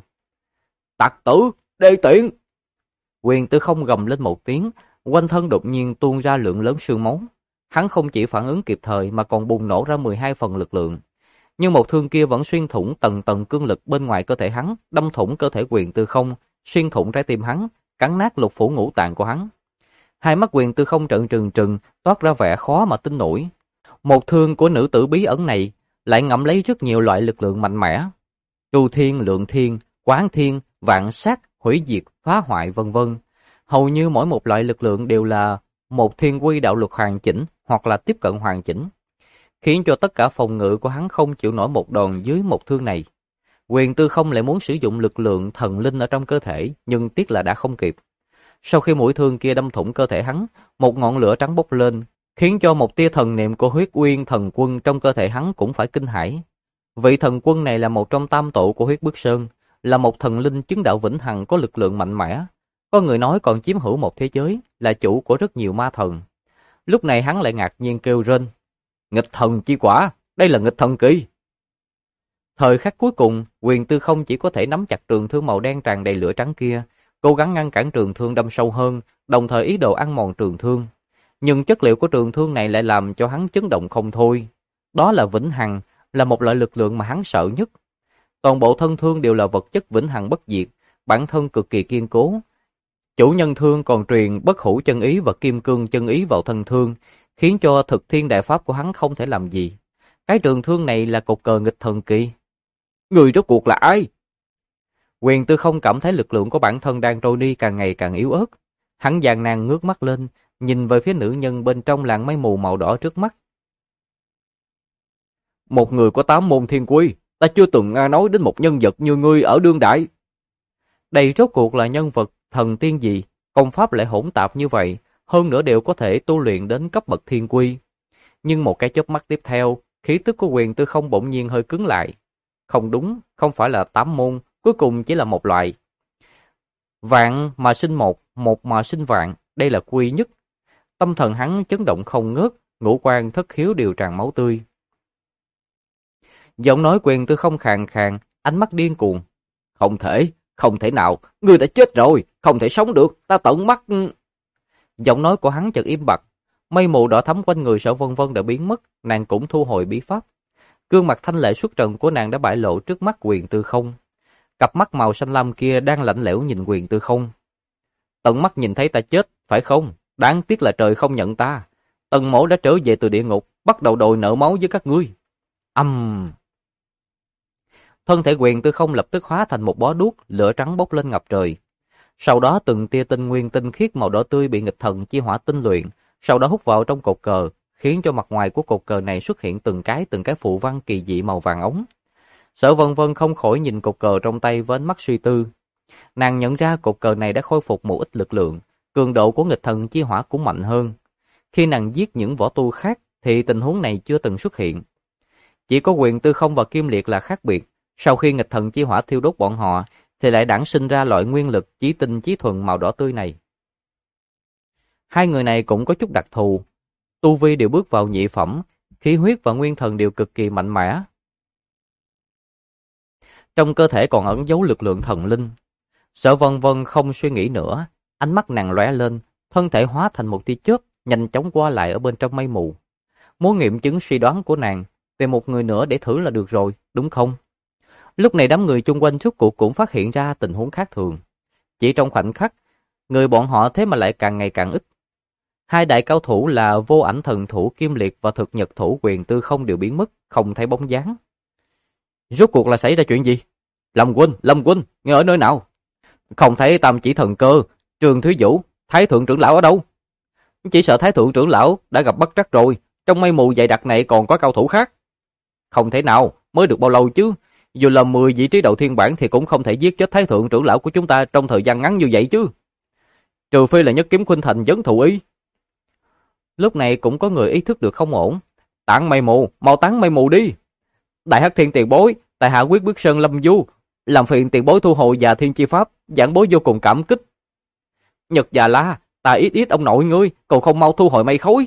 Tặc tử, đê tiện! Quyền Tư Không gầm lên một tiếng, quanh thân đột nhiên tuôn ra lượng lớn sương máu. Hắn không chỉ phản ứng kịp thời mà còn bùng nổ ra 12 phần lực lượng. Nhưng một thương kia vẫn xuyên thủng tầng tầng cương lực bên ngoài cơ thể hắn, đâm thủng cơ thể Quyền Tư Không, xuyên thủng trái tim hắn, cắn nát lục phủ ngũ tạng của hắn. Hai mắt Quyền Tư Không trợn trừng trừng, toát ra vẻ khó mà tin nổi. Một thương của nữ tử bí ẩn này lại ngậm lấy rất nhiều loại lực lượng mạnh mẽ. Chu thiên, lượng thiên, quán thiên, vạn sát, hủy diệt, phá hoại vân vân. Hầu như mỗi một loại lực lượng đều là một thiên quy đạo luật hoàn chỉnh hoặc là tiếp cận hoàn chỉnh, khiến cho tất cả phòng ngự của hắn không chịu nổi một đòn dưới một thương này. Quyền Tư Không lại muốn sử dụng lực lượng thần linh ở trong cơ thể, nhưng tiếc là đã không kịp. Sau khi mũi thương kia đâm thủng cơ thể hắn, một ngọn lửa trắng bốc lên, khiến cho một tia thần niệm của Huyết Uyên thần quân trong cơ thể hắn cũng phải kinh hãi. Vị thần quân này là một trong tam tổ của Huyết Bức Sơn, là một thần linh chứng đạo vĩnh hằng có lực lượng mạnh mẽ. Có người nói còn chiếm hữu một thế giới, là chủ của rất nhiều ma thần. Lúc này hắn lại ngạc nhiên kêu rên. Nghịch thần chi quả, đây là nghịch thần kỳ. Thời khắc cuối cùng, Quyền Tư Không chỉ có thể nắm chặt trường thương màu đen tràn đầy lửa trắng kia, cố gắng ngăn cản trường thương đâm sâu hơn, đồng thời ý đồ ăn mòn trường thương. Nhưng chất liệu của trường thương này lại làm cho hắn chấn động không thôi. Đó là vĩnh hằng, là một loại lực lượng mà hắn sợ nhất. Toàn bộ thân thương đều là vật chất vĩnh hằng bất diệt, bản thân cực kỳ kiên cố. Chủ nhân thương còn truyền bất hủ chân ý và kim cương chân ý vào thân thương, khiến cho thực thiên đại pháp của hắn không thể làm gì. Cái trường thương này là cột cờ nghịch thần kỳ. Người rốt cuộc là ai? Quyền Tư Không cảm thấy lực lượng của bản thân đang trôi đi càng ngày càng yếu ớt. Hắn gian nan ngước mắt lên, nhìn về phía nữ nhân bên trong làn mây mù màu đỏ trước mắt. Một người có 8 môn thiên quy, ta chưa từng nghe nói đến một nhân vật như ngươi ở đương đại. Đây rốt cuộc là nhân vật thần tiên gì, công pháp lại hỗn tạp như vậy, hơn nữa đều có thể tu luyện đến cấp bậc thiên quy. Nhưng một cái chớp mắt tiếp theo, khí tức của Quyền Tư Không bỗng nhiên hơi cứng lại. Không đúng, không phải là 8 môn, cuối cùng chỉ là một loại. Vạn mà sinh một, một mà sinh vạn, đây là quy nhất. Tâm thần hắn chấn động không ngớt, ngũ quan thất khiếu đều tràn máu tươi. Giọng nói Quyền Tư Không khàn khàn, ánh mắt điên cuồng. Không thể nào, ngươi đã chết rồi, không thể sống được, ta tận mắt. Giọng nói của hắn chợt im bặt, mây mù đỏ thắm quanh người Sở Vân Vân đã biến mất, nàng cũng thu hồi bí pháp. Gương mặt thanh lệ xuất trần của nàng đã bại lộ trước mắt Quyền Tư Không. Cặp mắt màu xanh lam kia đang lạnh lẽo nhìn Quyền Tư Không. Tận mắt nhìn thấy ta chết, phải không? Đáng tiếc là trời không nhận ta. Tần mổ đã trở về từ địa ngục, bắt đầu đòi nợ máu với các ngươi. Thân thể Quyền Tư Không lập tức hóa thành một bó đuốc, lửa trắng bốc lên ngập trời. Sau đó từng tia tinh nguyên tinh khiết màu đỏ tươi bị nghịch thần chi hỏa tinh luyện, sau đó hút vào trong cột cờ, khiến cho mặt ngoài của cột cờ này xuất hiện từng cái phù văn kỳ dị màu vàng ống. Sở Vân Vân không khỏi nhìn cột cờ trong tay với ánh mắt suy tư. Nàng nhận ra cột cờ này đã khôi phục một ít lực lượng, cường độ của nghịch thần chi hỏa cũng mạnh hơn. Khi nàng giết những võ tu khác thì tình huống này chưa từng xuất hiện. Chỉ có Quyền Tư Không và Kim Liệt là khác biệt. Sau khi nghịch thần chi hỏa thiêu đốt bọn họ, thì lại đản sinh ra loại nguyên lực chí tinh chí thuần màu đỏ tươi này. Hai người này cũng có chút đặc thù. Tu vi đều bước vào nhị phẩm, khí huyết và nguyên thần đều cực kỳ mạnh mẽ. Trong cơ thể còn ẩn giấu lực lượng thần linh. Sở Vân Vân không suy nghĩ nữa, ánh mắt nàng lóe lên, thân thể hóa thành một tia chớp, nhanh chóng qua lại ở bên trong mây mù. Muốn nghiệm chứng suy đoán của nàng, tìm một người nữa để thử là được rồi, đúng không? Lúc này đám người chung quanh rốt cuộc cũng phát hiện ra tình huống khác thường. Chỉ trong khoảnh khắc, người bọn họ thế mà lại càng ngày càng ít. Hai đại cao thủ là Vô Ảnh Thần Thủ Kim Liệt và Thực Nhật Thủ Quyền Tư Không đều biến mất, không thấy bóng dáng. Rốt cuộc là xảy ra chuyện gì? Lâm huynh, ngươi ở nơi nào? Không thấy Tam Chỉ Thần Cơ, Trường Thúy Vũ, Thái Thượng trưởng lão ở đâu? Chỉ sợ Thái Thượng trưởng lão đã gặp bất trắc rồi, trong mây mù dày đặc này còn có cao thủ khác. Không thể nào, mới được bao lâu chứ? Dù là 10 vị trí đầu thiên bản thì cũng không thể giết chết Thái Thượng trưởng lão của chúng ta trong thời gian ngắn như vậy chứ. Trừ phi là Nhất Kiếm Khuynh Thành vấn thụ ý. Lúc này cũng có người ý thức được không ổn. Tản mây mù, mau tán mây mù đi. Đại Hắc Thiên tiền bối, tại hạ quyết bước sơn lâm du, làm phiền tiền bối thu hồi Già Thiên chi pháp, giảng bối vô cùng cảm kích. Nhật Già La, ta ít ông nội ngươi, còn không mau thu hồi mây khối.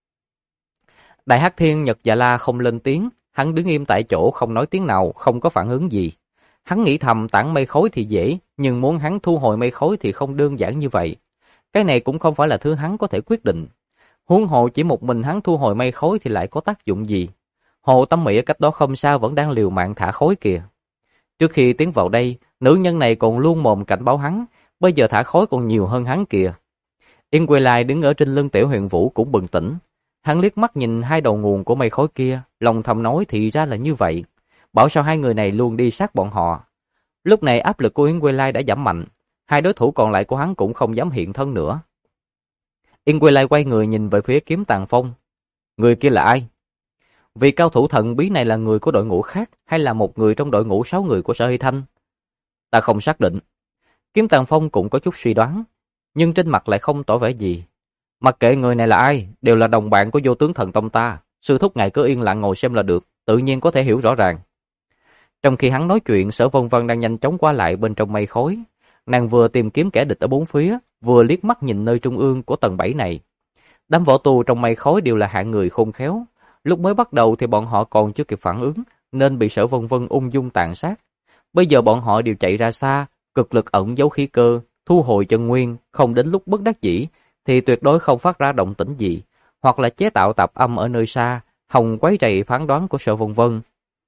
Đại Hắc Thiên Nhật Già La không lên tiếng, hắn đứng im tại chỗ không nói tiếng nào, không có phản ứng gì. Hắn nghĩ thầm tản mây khối thì dễ, nhưng muốn hắn thu hồi mây khối thì không đơn giản như vậy. Cái này cũng không phải là thứ hắn có thể quyết định. Huống hồ chỉ một mình hắn thu hồi mây khối thì lại có tác dụng gì? Hồ Tâm Mỹ ở cách đó không xa vẫn đang liều mạng thả khối kìa. Trước khi tiến vào đây, nữ nhân này còn luôn mồm cảnh báo hắn, bây giờ thả khối còn nhiều hơn hắn kìa. Yên Quỳ Lai đứng ở trên lưng Tiểu Huyền Vũ cũng bừng tỉnh. Hắn liếc mắt nhìn hai đầu nguồn của mây khối kia, lòng thầm nói thì ra là như vậy. Bảo sao hai người này luôn đi sát bọn họ. Lúc này áp lực của Yên Quỳ Lai đã giảm mạnh, hai đối thủ còn lại của hắn cũng không dám hiện thân nữa. Yên Quỳ Lai quay người nhìn về phía Kiếm Tàng Phong. Người kia là ai? Vì cao thủ thần bí này là người của đội ngũ khác hay là một người trong đội ngũ 6 người của Sở Hy Thanh? Ta không xác định. Kiếm Tàng Phong cũng có chút suy đoán, nhưng trên mặt lại không tỏ vẻ gì. Mặc kệ người này là ai, đều là đồng bạn của Vô Tướng Thần Tông ta. Sư thúc ngài cứ yên lặng ngồi xem là được, tự nhiên có thể hiểu rõ ràng. Trong khi hắn nói chuyện, Sở Vân Vân đang nhanh chóng qua lại bên trong mây khối. Nàng vừa tìm kiếm kẻ địch ở bốn phía, vừa liếc mắt nhìn nơi trung ương của tầng 7 này. Đám võ tù trong mây khối đều là hạng người khôn khéo. Lúc mới bắt đầu thì bọn họ còn chưa kịp phản ứng, nên bị Sở Vân Vân ung dung tàn sát. Bây giờ bọn họ đều chạy ra xa, cực lực ẩn giấu khí cơ, thu hồi chân nguyên, không đến lúc bất đắc dĩ thì tuyệt đối không phát ra động tĩnh gì, hoặc là chế tạo tạp âm ở nơi xa, hòng quấy rầy phán đoán của Sở Vân Vân.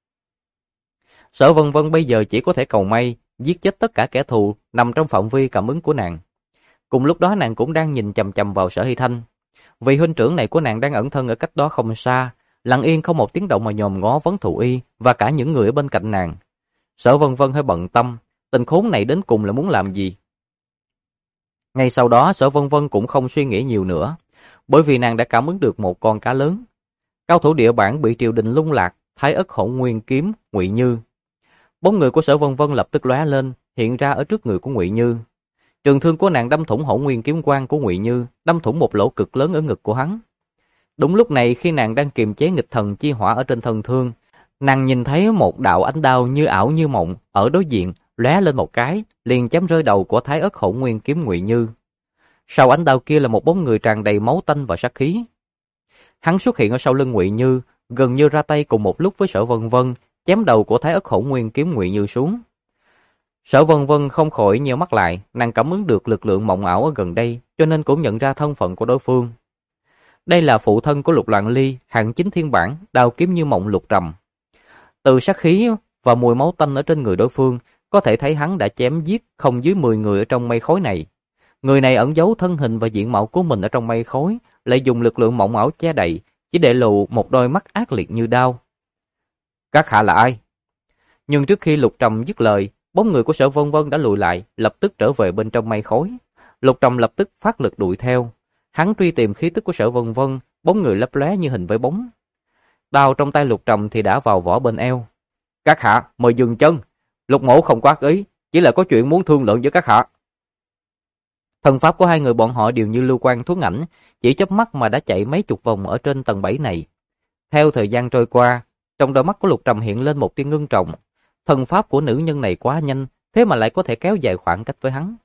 Sở Vân Vân bây giờ chỉ có thể cầu may, giết chết tất cả kẻ thù nằm trong phạm vi cảm ứng của nàng. Cùng lúc đó nàng cũng đang nhìn chằm chằm vào Sở Hy Thanh. Vị huynh trưởng này của nàng đang ẩn thân ở cách đó không xa, lặng yên không một tiếng động mà nhòm ngó Vấn Thụ Y và cả những người ở bên cạnh nàng. Sở Vân Vân hơi bận tâm, tình khốn này đến cùng là muốn làm gì? Ngay sau đó Sở Vân Vân cũng không suy nghĩ nhiều nữa, bởi vì nàng đã cảm ứng được một con cá lớn. Cao thủ địa bản bị triều đình lung lạc, Thái Ất Hỗn Nguyên Kiếm, Ngụy Như. Bóng người của Sở Vân Vân lập tức lóe lên, hiện ra ở trước người của Ngụy Như. Trường thương của nàng đâm thủng Hỗn Nguyên Kiếm quang của Ngụy Như, đâm thủng một lỗ cực lớn ở ngực của hắn. Đúng lúc này khi nàng đang kiềm chế nghịch thần chi hỏa ở trên thân thương, nàng nhìn thấy một đạo ánh đao như ảo như mộng ở đối diện, lóe lên một cái, liền chém rơi đầu của Thái Ất Hỗn Nguyên Kiếm Ngụy Như. Sau ánh đao kia là một bóng người tràn đầy máu tanh và sát khí. Hắn xuất hiện ở sau lưng Ngụy Như, gần như ra tay cùng một lúc với Sở Vân Vân, chém đầu của Thái Ất Hỗn Nguyên Kiếm Ngụy Như xuống. Sở Vân Vân không khỏi nheo mắt lại, nàng cảm ứng được lực lượng mộng ảo ở gần đây, cho nên cũng nhận ra thân phận của đối phương. Đây là phụ thân của Lục Loạn Ly, hạng chính thiên bản, đao kiếm như mộng Lục Trầm. Từ sát khí và mùi máu tanh ở trên người đối phương, có thể thấy hắn đã chém giết không dưới 10 người ở trong mây khối này. Người này ẩn giấu thân hình và diện mạo của mình ở trong mây khối, lại dùng lực lượng mộng ảo che đậy, chỉ để lộ một đôi mắt ác liệt như đao. Các hạ là ai? Nhưng trước khi Lục Trầm dứt lời, bóng người của Sở Vân Vân đã lùi lại, lập tức trở về bên trong mây khối. Lục Trầm lập tức phát lực đuổi theo. Hắn truy tìm khí tức của Sở Vân Vân, bóng người lấp lóe như hình với bóng. Đao trong tay Lục Trầm thì đã vào vỏ bên eo. Các hạ, mời dừng chân. Lục Mỗ không quát ý, chỉ là có chuyện muốn thương lượng với các hạ. Thần pháp của hai người bọn họ đều như lưu quang thuấn ảnh, chỉ chớp mắt mà đã chạy mấy chục vòng ở trên tầng 7 này. Theo thời gian trôi qua, trong đôi mắt của Lục Trầm hiện lên một tia ngưng trọng. Thần pháp của nữ nhân này quá nhanh, thế mà lại có thể kéo dài khoảng cách với hắn.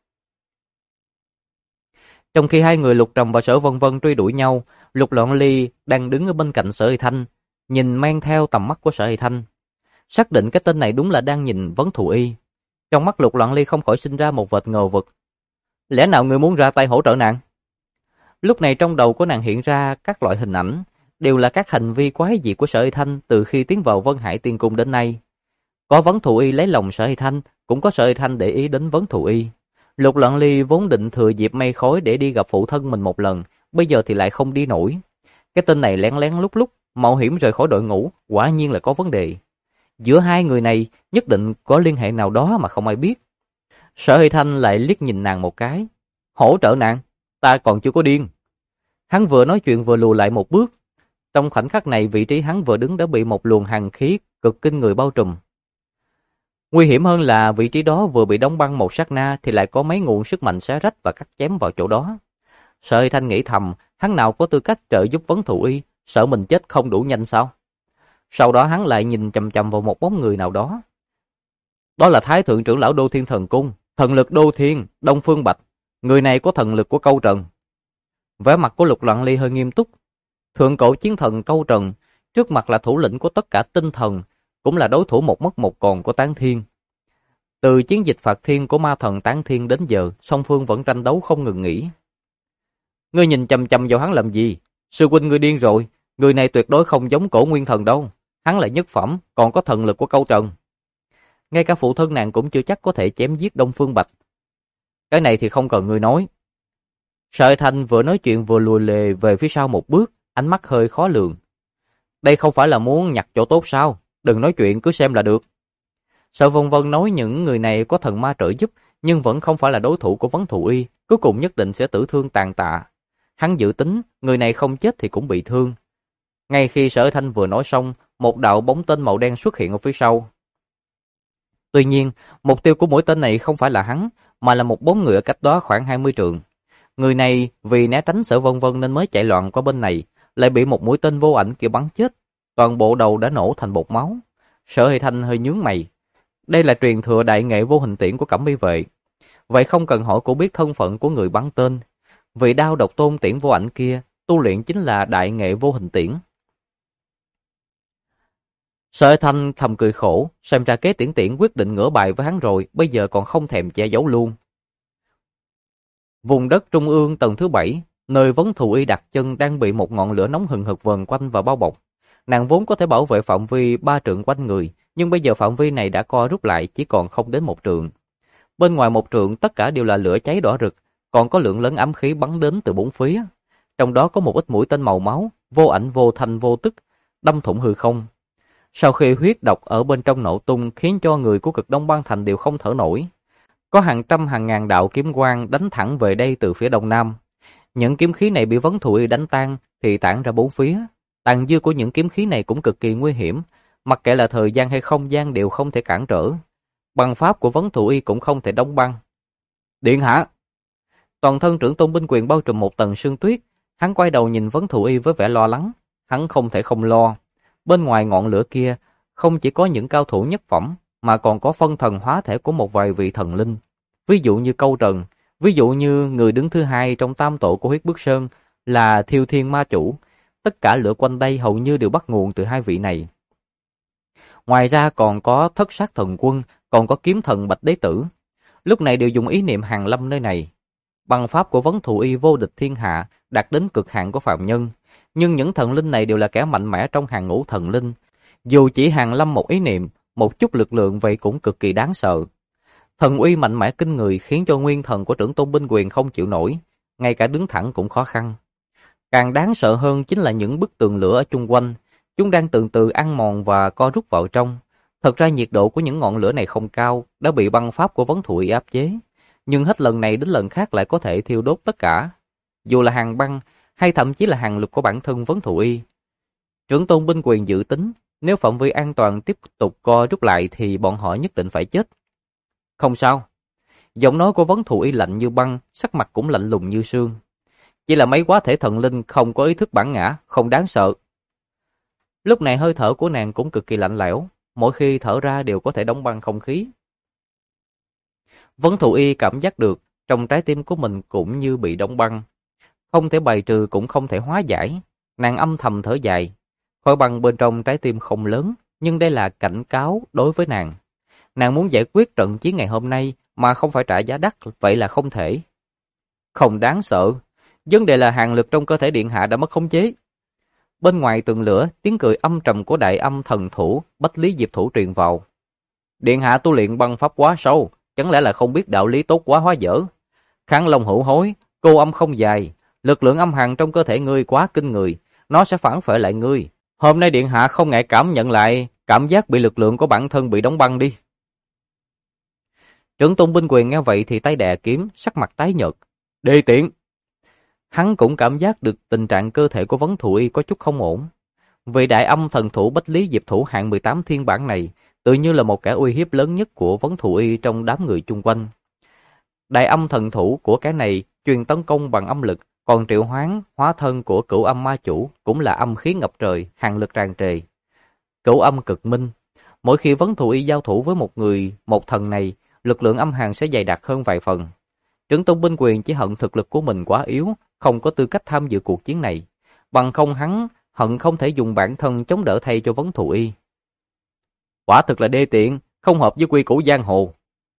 Trong khi hai người Lục Trầm và Sở Vân Vân truy đuổi nhau, Lục Loạn Ly đang đứng ở bên cạnh Sở Hy Thanh, nhìn mang theo tầm mắt của Sở Hy Thanh. Xác định cái tên này đúng là đang nhìn Vấn Thụ Y. Trong mắt Lục Loạn Ly không khỏi sinh ra một vệt ngờ vực. Lẽ nào người muốn ra tay hỗ trợ nàng? Lúc này trong đầu của nàng hiện ra các loại hình ảnh, đều là các hành vi quái dị của Sở Hy Thanh từ khi tiến vào Vân Hải Tiên Cung đến nay. Có Vấn Thù Y lấy lòng Sở Hy Thanh, cũng có Sở Hy Thanh để ý đến Vấn Thù Y. Lục Lận Ly vốn định thừa dịp mây khói để đi gặp phụ thân mình một lần, bây giờ thì lại không đi nổi. Cái tên này lén lén lúc lúc, mạo hiểm rời khỏi đội ngũ, quả nhiên là có vấn đề. Giữa hai người này nhất định có liên hệ nào đó mà không ai biết. Sở Hy Thanh lại liếc nhìn nàng một cái. Hỗ trợ nàng, ta còn chưa có điên. Hắn vừa nói chuyện vừa lùi lại một bước. Trong khoảnh khắc này, vị trí hắn vừa đứng đã bị một luồng hàn khí cực kinh người bao trùm. Nguy hiểm hơn là vị trí đó vừa bị đóng băng một sát na thì lại có mấy nguồn sức mạnh xé rách và cắt chém vào chỗ đó. Sở Hy Thanh nghĩ thầm, hắn nào có tư cách trợ giúp Vấn Thù Y, sợ mình chết không đủ nhanh sao? Sau đó hắn lại nhìn chằm chằm vào một bóng người nào đó. Đó là Thái thượng trưởng lão Đô Thiên Thần Cung, thần lực Đô Thiên, Đông Phương Bạch. Người này có thần lực của Câu Trần. Vẻ mặt của Lục Loạn Ly hơi nghiêm túc. Thượng cổ chiến thần Câu Trần, trước mặt là thủ lĩnh của tất cả tinh thần, cũng là đối thủ một mất một còn của Tán Thiên. Từ chiến dịch phạt thiên của ma thần Tán Thiên đến giờ, song phương vẫn tranh đấu không ngừng nghỉ. Ngươi nhìn chằm chằm vào hắn làm gì? Sư huynh ngươi điên rồi, người này tuyệt đối không giống Cổ Nguyên Thần đâu. Hắn là nhất phẩm, còn có thần lực của Câu Trần. Ngay cả phụ thân nàng cũng chưa chắc có thể chém giết Đông Phương Bạch. Cái này thì không cần ngươi nói. Sở Thanh vừa nói chuyện vừa lùi lề về phía sau một bước, ánh mắt hơi khó lường. Đây không phải là muốn nhặt chỗ tốt sao? Đừng nói chuyện, cứ xem là được. Sở Vân Vân nói những người này có thần ma trợ giúp, nhưng vẫn không phải là đối thủ của Vấn Thù Y, cuối cùng nhất định sẽ tử thương tàn tạ. Hắn dự tính, người này không chết thì cũng bị thương. Ngay khi Sở Thanh vừa nói xong, một đạo bóng tên màu đen xuất hiện ở phía sau. Tuy nhiên, mục tiêu của mũi tên này không phải là hắn, mà là một bóng người ở cách đó khoảng 20 trượng. Người này vì né tránh Sở Vân Vân nên mới chạy loạn qua bên này, lại bị một mũi tên vô ảnh kia bắn chết. Toàn bộ đầu đã nổ thành bột máu. Sở Hy Thanh hơi nhướng mày. Đây là truyền thừa đại nghệ vô hình tiễn của Cẩm Y vệ. Vậy không cần hỏi cũng biết thân phận của người bắn tên. Vị đao độc tôn tiễn vô ảnh kia, tu luyện chính là đại nghệ vô hình tiễn. Sở Hy Thanh thầm cười khổ, xem ra kế tiễn tiễn quyết định ngửa bài với hắn rồi, bây giờ còn không thèm che giấu luôn. Vùng đất trung ương tầng thứ 7, nơi Vấn Thù Y đặt chân đang bị một ngọn lửa nóng hừng hực vờn quanh và bao bọc. Nàng vốn có thể bảo vệ phạm vi 3 trượng quanh người, nhưng bây giờ phạm vi này đã co rút lại chỉ còn không đến 1 trượng. Bên ngoài 1 trượng tất cả đều là lửa cháy đỏ rực, còn có lượng lớn ám khí bắn đến từ bốn phía. Trong đó có một ít mũi tên màu máu, vô ảnh vô thanh vô tức, đâm thủng hư không. Sau khi huyết độc ở bên trong nổ tung khiến cho người của Cực Đông Băng Thành đều không thở nổi. Có hàng trăm hàng ngàn đạo kiếm quang đánh thẳng về đây từ phía đông nam. Những kiếm khí này bị Vấn Thù Y đánh tan thì tản ra bốn phía. Tàn dư của những kiếm khí này cũng cực kỳ nguy hiểm, mặc kệ là thời gian hay không gian đều không thể cản trở. Băng pháp của Vấn Thù Y cũng không thể đóng băng. Điện hạ! Toàn thân Trưởng Tôn Binh Quyền bao trùm một tầng sương tuyết, hắn quay đầu nhìn Vấn Thù Y với vẻ lo lắng. Hắn không thể không lo. Bên ngoài ngọn lửa kia không chỉ có những cao thủ nhất phẩm, mà còn có phân thần hóa thể của một vài vị thần linh. Ví dụ như Câu Trần, ví dụ như người đứng thứ hai trong tam tổ của Huyết Bức Sơn là Thiêu Thiên Ma Chủ. Tất cả lửa quanh đây hầu như đều bắt nguồn từ hai vị này. Ngoài ra còn có Thất Sát Thần Quân, còn có Kiếm Thần Bạch Đế Tử. Lúc này đều dùng ý niệm hàng lâm nơi này. Băng pháp của Vấn Thù Y vô địch thiên hạ, đạt đến cực hạn của phàm nhân. Nhưng những thần linh này đều là kẻ mạnh mẽ trong hàng ngũ thần linh. Dù chỉ hàng lâm một ý niệm, một chút lực lượng vậy cũng cực kỳ đáng sợ. Thần uy mạnh mẽ kinh người khiến cho nguyên thần của Trưởng Tôn Binh Quyền không chịu nổi, ngay cả đứng thẳng cũng khó khăn. Càng đáng sợ hơn chính là những bức tường lửa ở chung quanh, chúng đang từ từ ăn mòn và co rút vào trong. Thật ra nhiệt độ của những ngọn lửa này không cao, đã bị băng pháp của Vấn Thù Y áp chế, nhưng hết lần này đến lần khác lại có thể thiêu đốt tất cả, dù là hàng băng hay thậm chí là hàng lực của bản thân Vấn Thù Y. Trưởng Tôn Binh Quyền dự tính, nếu phạm vi an toàn tiếp tục co rút lại thì bọn họ nhất định phải chết. Không sao. Giọng nói của Vấn Thù Y lạnh như băng, sắc mặt cũng lạnh lùng như sương. Chỉ là mấy quá thể thần linh không có ý thức bản ngã, không đáng sợ. Lúc này hơi thở của nàng cũng cực kỳ lạnh lẽo, mỗi khi thở ra đều có thể đóng băng không khí. Vấn Thù Y cảm giác được trong trái tim của mình cũng như bị đóng băng, không thể bài trừ cũng không thể hóa giải. Nàng âm thầm thở dài. Khối băng bên trong trái tim không lớn, nhưng đây là cảnh cáo đối với nàng. Nàng muốn giải quyết trận chiến ngày hôm nay mà không phải trả giá đắt, vậy là không thể. Không đáng sợ. Vấn đề là hàng lực trong cơ thể điện hạ đã mất khống chế. Bên ngoài tường lửa, tiếng cười âm trầm của đại âm thần thủ Bách Lý Diệp Thủ truyền vào. Điện hạ tu luyện băng pháp quá sâu, chẳng lẽ là không biết đạo lý tốt quá hóa dở? Kháng Long hữu hối, cô âm không dài, lực lượng âm hàn trong cơ thể ngươi quá kinh người, nó sẽ phản phệ lại ngươi. Hôm nay điện hạ không ngại cảm nhận lại cảm giác bị lực lượng của bản thân bị đóng băng đi. Trưởng tôn binh quyền nghe vậy thì tay đè kiếm, sắc mặt tái nhợt. Đê tiện! Hắn cũng cảm giác được tình trạng cơ thể của Vấn Thụ Y có chút không ổn. Vị đại âm thần thủ Bách Lý Diệp Thủ hạng 18 thiên bản này tự như là một kẻ uy hiếp lớn nhất của Vấn Thụ Y trong đám người chung quanh. Đại âm thần thủ của cái này truyền tấn công bằng âm lực, còn triệu hoán hóa thân của cửu âm ma chủ cũng là âm khí ngập trời, hàn lực tràn trề. Cửu âm cực minh, mỗi khi Vấn Thụ Y giao thủ với một thần này, lực lượng âm hàn sẽ dày đặc hơn vài phần. Trưởng tôn binh quyền chỉ hận thực lực của mình quá yếu, không có tư cách tham dự cuộc chiến này. Bằng không hắn hận không thể dùng bản thân chống đỡ thay cho Vấn Thụ Y. Quả thực là đê tiện, không hợp với quy củ giang hồ.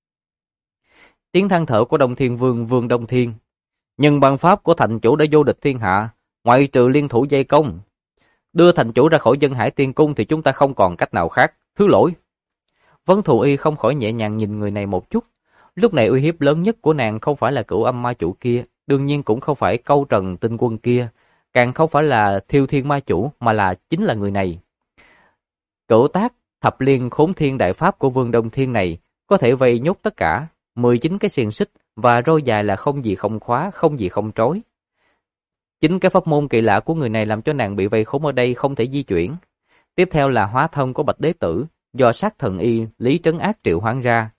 Tiếng than thở của Đông Thiên Vương Vương Đông Thiên. Nhưng bằng pháp của thành chủ đã vô địch thiên hạ, ngoại trừ liên thủ dây công. Đưa thành chủ ra khỏi Dân Hải Tiên Cung thì chúng ta không còn cách nào khác, thứ lỗi. Vấn Thụ Y không khỏi nhẹ nhàng nhìn người này một chút. Lúc này uy hiếp lớn nhất của nàng không phải là cửu âm ma chủ kia, đương nhiên cũng không phải Câu Trần tinh quân kia, càng không phải là Thiêu Thiên ma chủ, mà là chính là người này. Cửu tác thập liên khốn thiên đại pháp của Vương Đông Thiên này có thể vây nhốt tất cả 19 cái xiềng xích và roi dài là không gì không khóa, không gì không trói. Chính cái pháp môn kỳ lạ của người này làm cho nàng bị vây khốn ở đây không thể di chuyển. Tiếp theo là hóa thân của Bạch Đế Tử do sát thần y Lý Trấn Ác triệu hoán ra.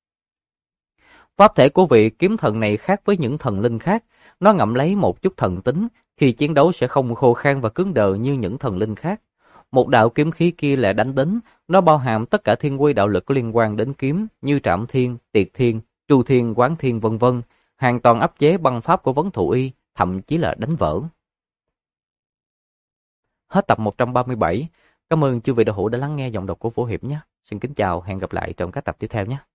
Pháp thể của vị kiếm thần này khác với những thần linh khác, nó ngậm lấy một chút thần tính, khi chiến đấu sẽ không khô khan và cứng đờ như những thần linh khác. Một đạo kiếm khí kia lại đánh đến, nó bao hàm tất cả thiên quy đạo lực có liên quan đến kiếm như Trảm Thiên, Tiệt Thiên, Tru Thiên, Quán Thiên vân vân, hoàn toàn áp chế băng pháp của Vấn Thụ Y, thậm chí là đánh vỡ. Hết tập 137. Cảm ơn chư vị đạo hữu đã lắng nghe giọng đọc của Vũ Hiệp nhé. Xin kính chào, hẹn gặp lại trong các tập tiếp theo nhé.